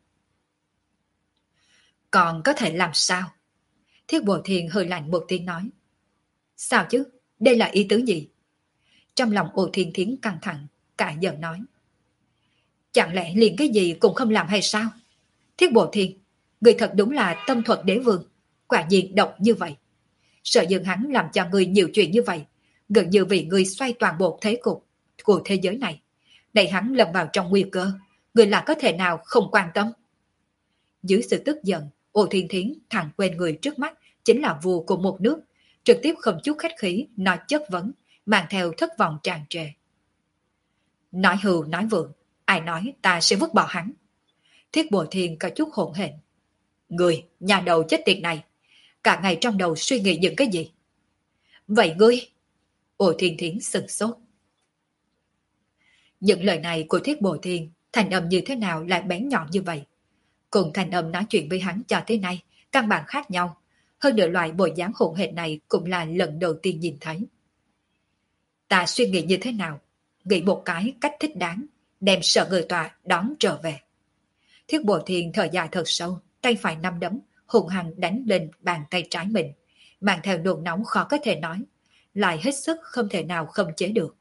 Speaker 1: Còn có thể làm sao? Thiết Bồ Thiên hơi lạnh một tiếng nói. Sao chứ? Đây là ý tứ gì? Trong lòng Ô Thiên Thiến căng thẳng, cả giận nói. Chẳng lẽ liền cái gì cũng không làm hay sao? Thiết Bồ Thiên, người thật đúng là tâm thuật đế vương, quả nhiên độc như vậy. Sợ dường hắn làm cho người nhiều chuyện như vậy, gần như vì người xoay toàn bộ thế cục của thế giới này. Đẩy hắn lâm vào trong nguy cơ, người là có thể nào không quan tâm? Dưới sự tức giận, Ô Thiên Thiến thẳng quên người trước mắt chính là vua của một nước, trực tiếp không chút khách khí nói chất vấn, mang theo thất vọng tràn trề. Nói hưu nói vượng, ai nói ta sẽ vứt bỏ hắn? Thiết Bồ Thiên có chút hỗn hển. Người, nhà đầu chết tiệt này, cả ngày trong đầu suy nghĩ những cái gì? Vậy ngươi? Ô Thiên Thiến sừng sốt. Những lời này của Thiết Bồ Thiên, thành âm như thế nào lại bén nhọn như vậy? Cùng thành âm nói chuyện với hắn cho thế này, căn bản khác nhau. Hơn nữa loại bộ dáng hỗn hển này cũng là lần đầu tiên nhìn thấy. Ta suy nghĩ như thế nào? Nghĩ một cái cách thích đáng, đem Sở Người Tọa đón trở về. Thiết Bồ Thiên thở dài thật sâu, tay phải nắm đấm, hùng hăng đánh lên bàn tay trái mình, mang theo nôn nóng khó có thể nói, lại hết sức không thể nào không chế được.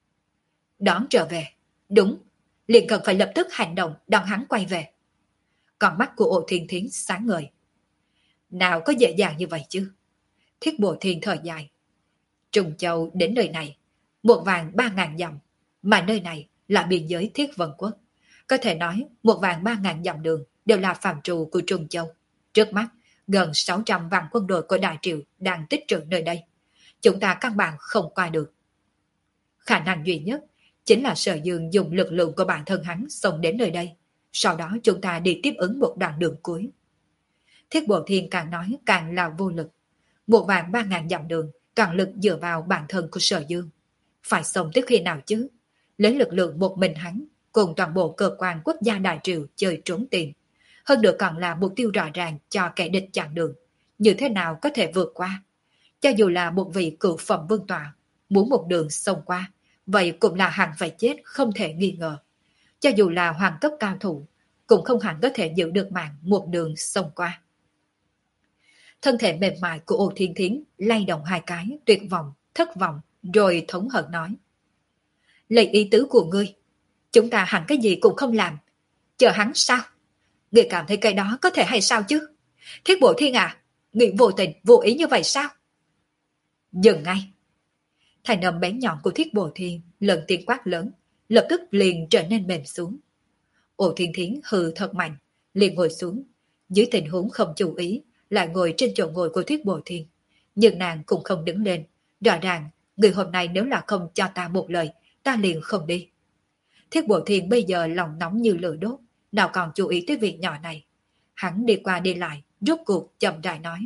Speaker 1: Đón trở về, đúng, liền cần phải lập tức hành động đón hắn quay về. con mắt của Ô Thiên Thiến sáng ngời. Nào có dễ dàng như vậy chứ? Thiết Bộ Thiên thở dài. Trùng Châu đến nơi này, một vàng ba ngàn dặm, mà nơi này là biên giới Thiết Vân Quốc. Có thể nói một vàng ba ngàn dặm đường đều là phạm trù của Trùng Châu. Trước mắt, gần sáu trăm vạn quân đội của Đại Triều đang tích trữ nơi đây. Chúng ta căn bản không qua được. Khả năng duy nhất chính là Sở Dương dùng lực lượng của bản thân hắn xông đến nơi đây. Sau đó chúng ta đi tiếp ứng một đoạn đường cuối. Thiết Bộ Thiên càng nói càng là vô lực. Một vạn ba ngàn dặm đường, toàn lực dựa vào bản thân của Sở Dương. Phải sống tới khi nào chứ? Lấy lực lượng một mình hắn, cùng toàn bộ cơ quan quốc gia Đại Triều chơi trốn tiền. Hơn nữa còn là mục tiêu rõ ràng cho kẻ địch chặn đường. Như thế nào có thể vượt qua? Cho dù là một vị cựu phẩm vương tọa, muốn một đường xông qua, vậy cũng là hẳn phải chết không thể nghi ngờ. Cho dù là hoàng cấp cao thủ, cũng không hẳn có thể giữ được mạng một đường xông qua. Thân thể mềm mại của Ô Thiên Thiến lay động hai cái, tuyệt vọng, thất vọng, rồi thống hận nói. Lấy ý tứ của ngươi, chúng ta hẳn cái gì cũng không làm. Chờ hắn sao? Ngươi cảm thấy cái đó có thể hay sao chứ? Thiết Bộ Thiên à, ngươi vô tình, vô ý như vậy sao? Dừng ngay. Thành âm bén nhọn của Thiết Bộ Thiên lần tiếng quát lớn, lập tức liền trở nên mềm xuống. Ô Thiên Thiến hừ thật mạnh, liền ngồi xuống. Dưới tình huống không chú ý, lại ngồi trên chỗ ngồi của Thiết Bộ Thiên. Nhưng nàng cũng không đứng lên. Rõ ràng, người hôm nay nếu là không cho ta một lời, ta liền không đi. Thiết Bộ Thiên bây giờ lòng nóng như lửa đốt, nào còn chú ý tới việc nhỏ này. Hắn đi qua đi lại, rốt cuộc chậm rãi nói.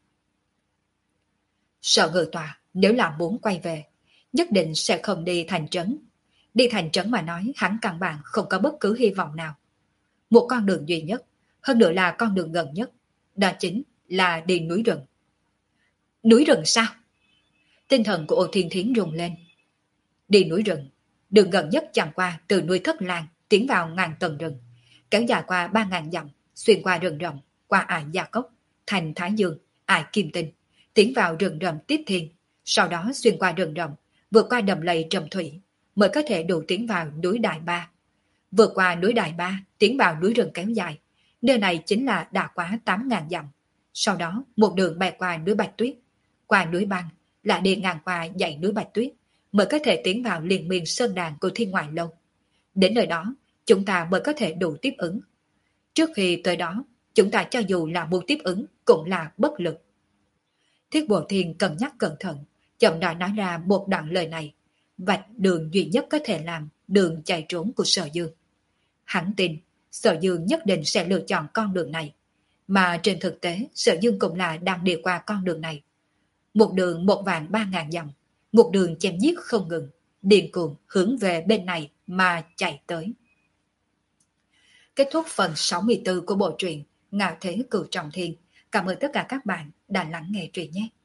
Speaker 1: Sở Ngự Tòa nếu là muốn quay về, nhất định sẽ không đi thành trấn. Đi thành trấn mà nói hắn căn bản không có bất cứ hy vọng nào. Một con đường duy nhất, hơn nữa là con đường gần nhất, đó chính là đi núi rừng. Núi rừng sao? Tinh thần của Ô Thiên Thiến rùng lên. Đi núi rừng, đường gần nhất chẳng qua từ núi Thất Lan tiến vào ngàn tầng rừng, kéo dài qua ba ngàn dặm, xuyên qua rừng rộng, qua ải Gia Cốc, thành Thái Dương, ải Kim Tinh, tiến vào rừng rậm Tiếp Thiên, sau đó xuyên qua rừng rậm, vượt qua đầm lầy Trầm Thủy, mới có thể đủ tiến vào núi Đại Ba. Vượt qua núi Đại Ba, tiến vào núi rừng kéo dài, nơi này chính là đã quá tám ngàn dặm. Sau đó một đường bay qua núi Bạch Tuyết, qua núi Băng, lại đi ngang qua dãy núi Bạch Tuyết, mới có thể tiến vào liên miên sơn đàn của Thiên Ngoại Lâu. Đến nơi đó, chúng ta mới có thể đủ tiếp ứng. Trước khi tới đó, chúng ta cho dù là muốn tiếp ứng cũng là bất lực. Thiết Bộ Thiên cân nhắc cẩn thận, chậm rãi nói ra một đoạn lời này, vạch đường duy nhất có thể làm đường chạy trốn của Sở Dương. Hắn tin Sở Dương nhất định sẽ lựa chọn con đường này, mà trên thực tế Sở Dương cũng là đang đi qua con đường này. Một đường một vạn ba ngàn dặm, một đường chém giết không ngừng, điên cuồng hướng về bên này mà chạy tới. Kết thúc phần sáu mươi tư của bộ truyện Ngạo Thế Cửu Trọng Thiên. Cảm ơn tất cả các bạn đã lắng nghe truyện nhé.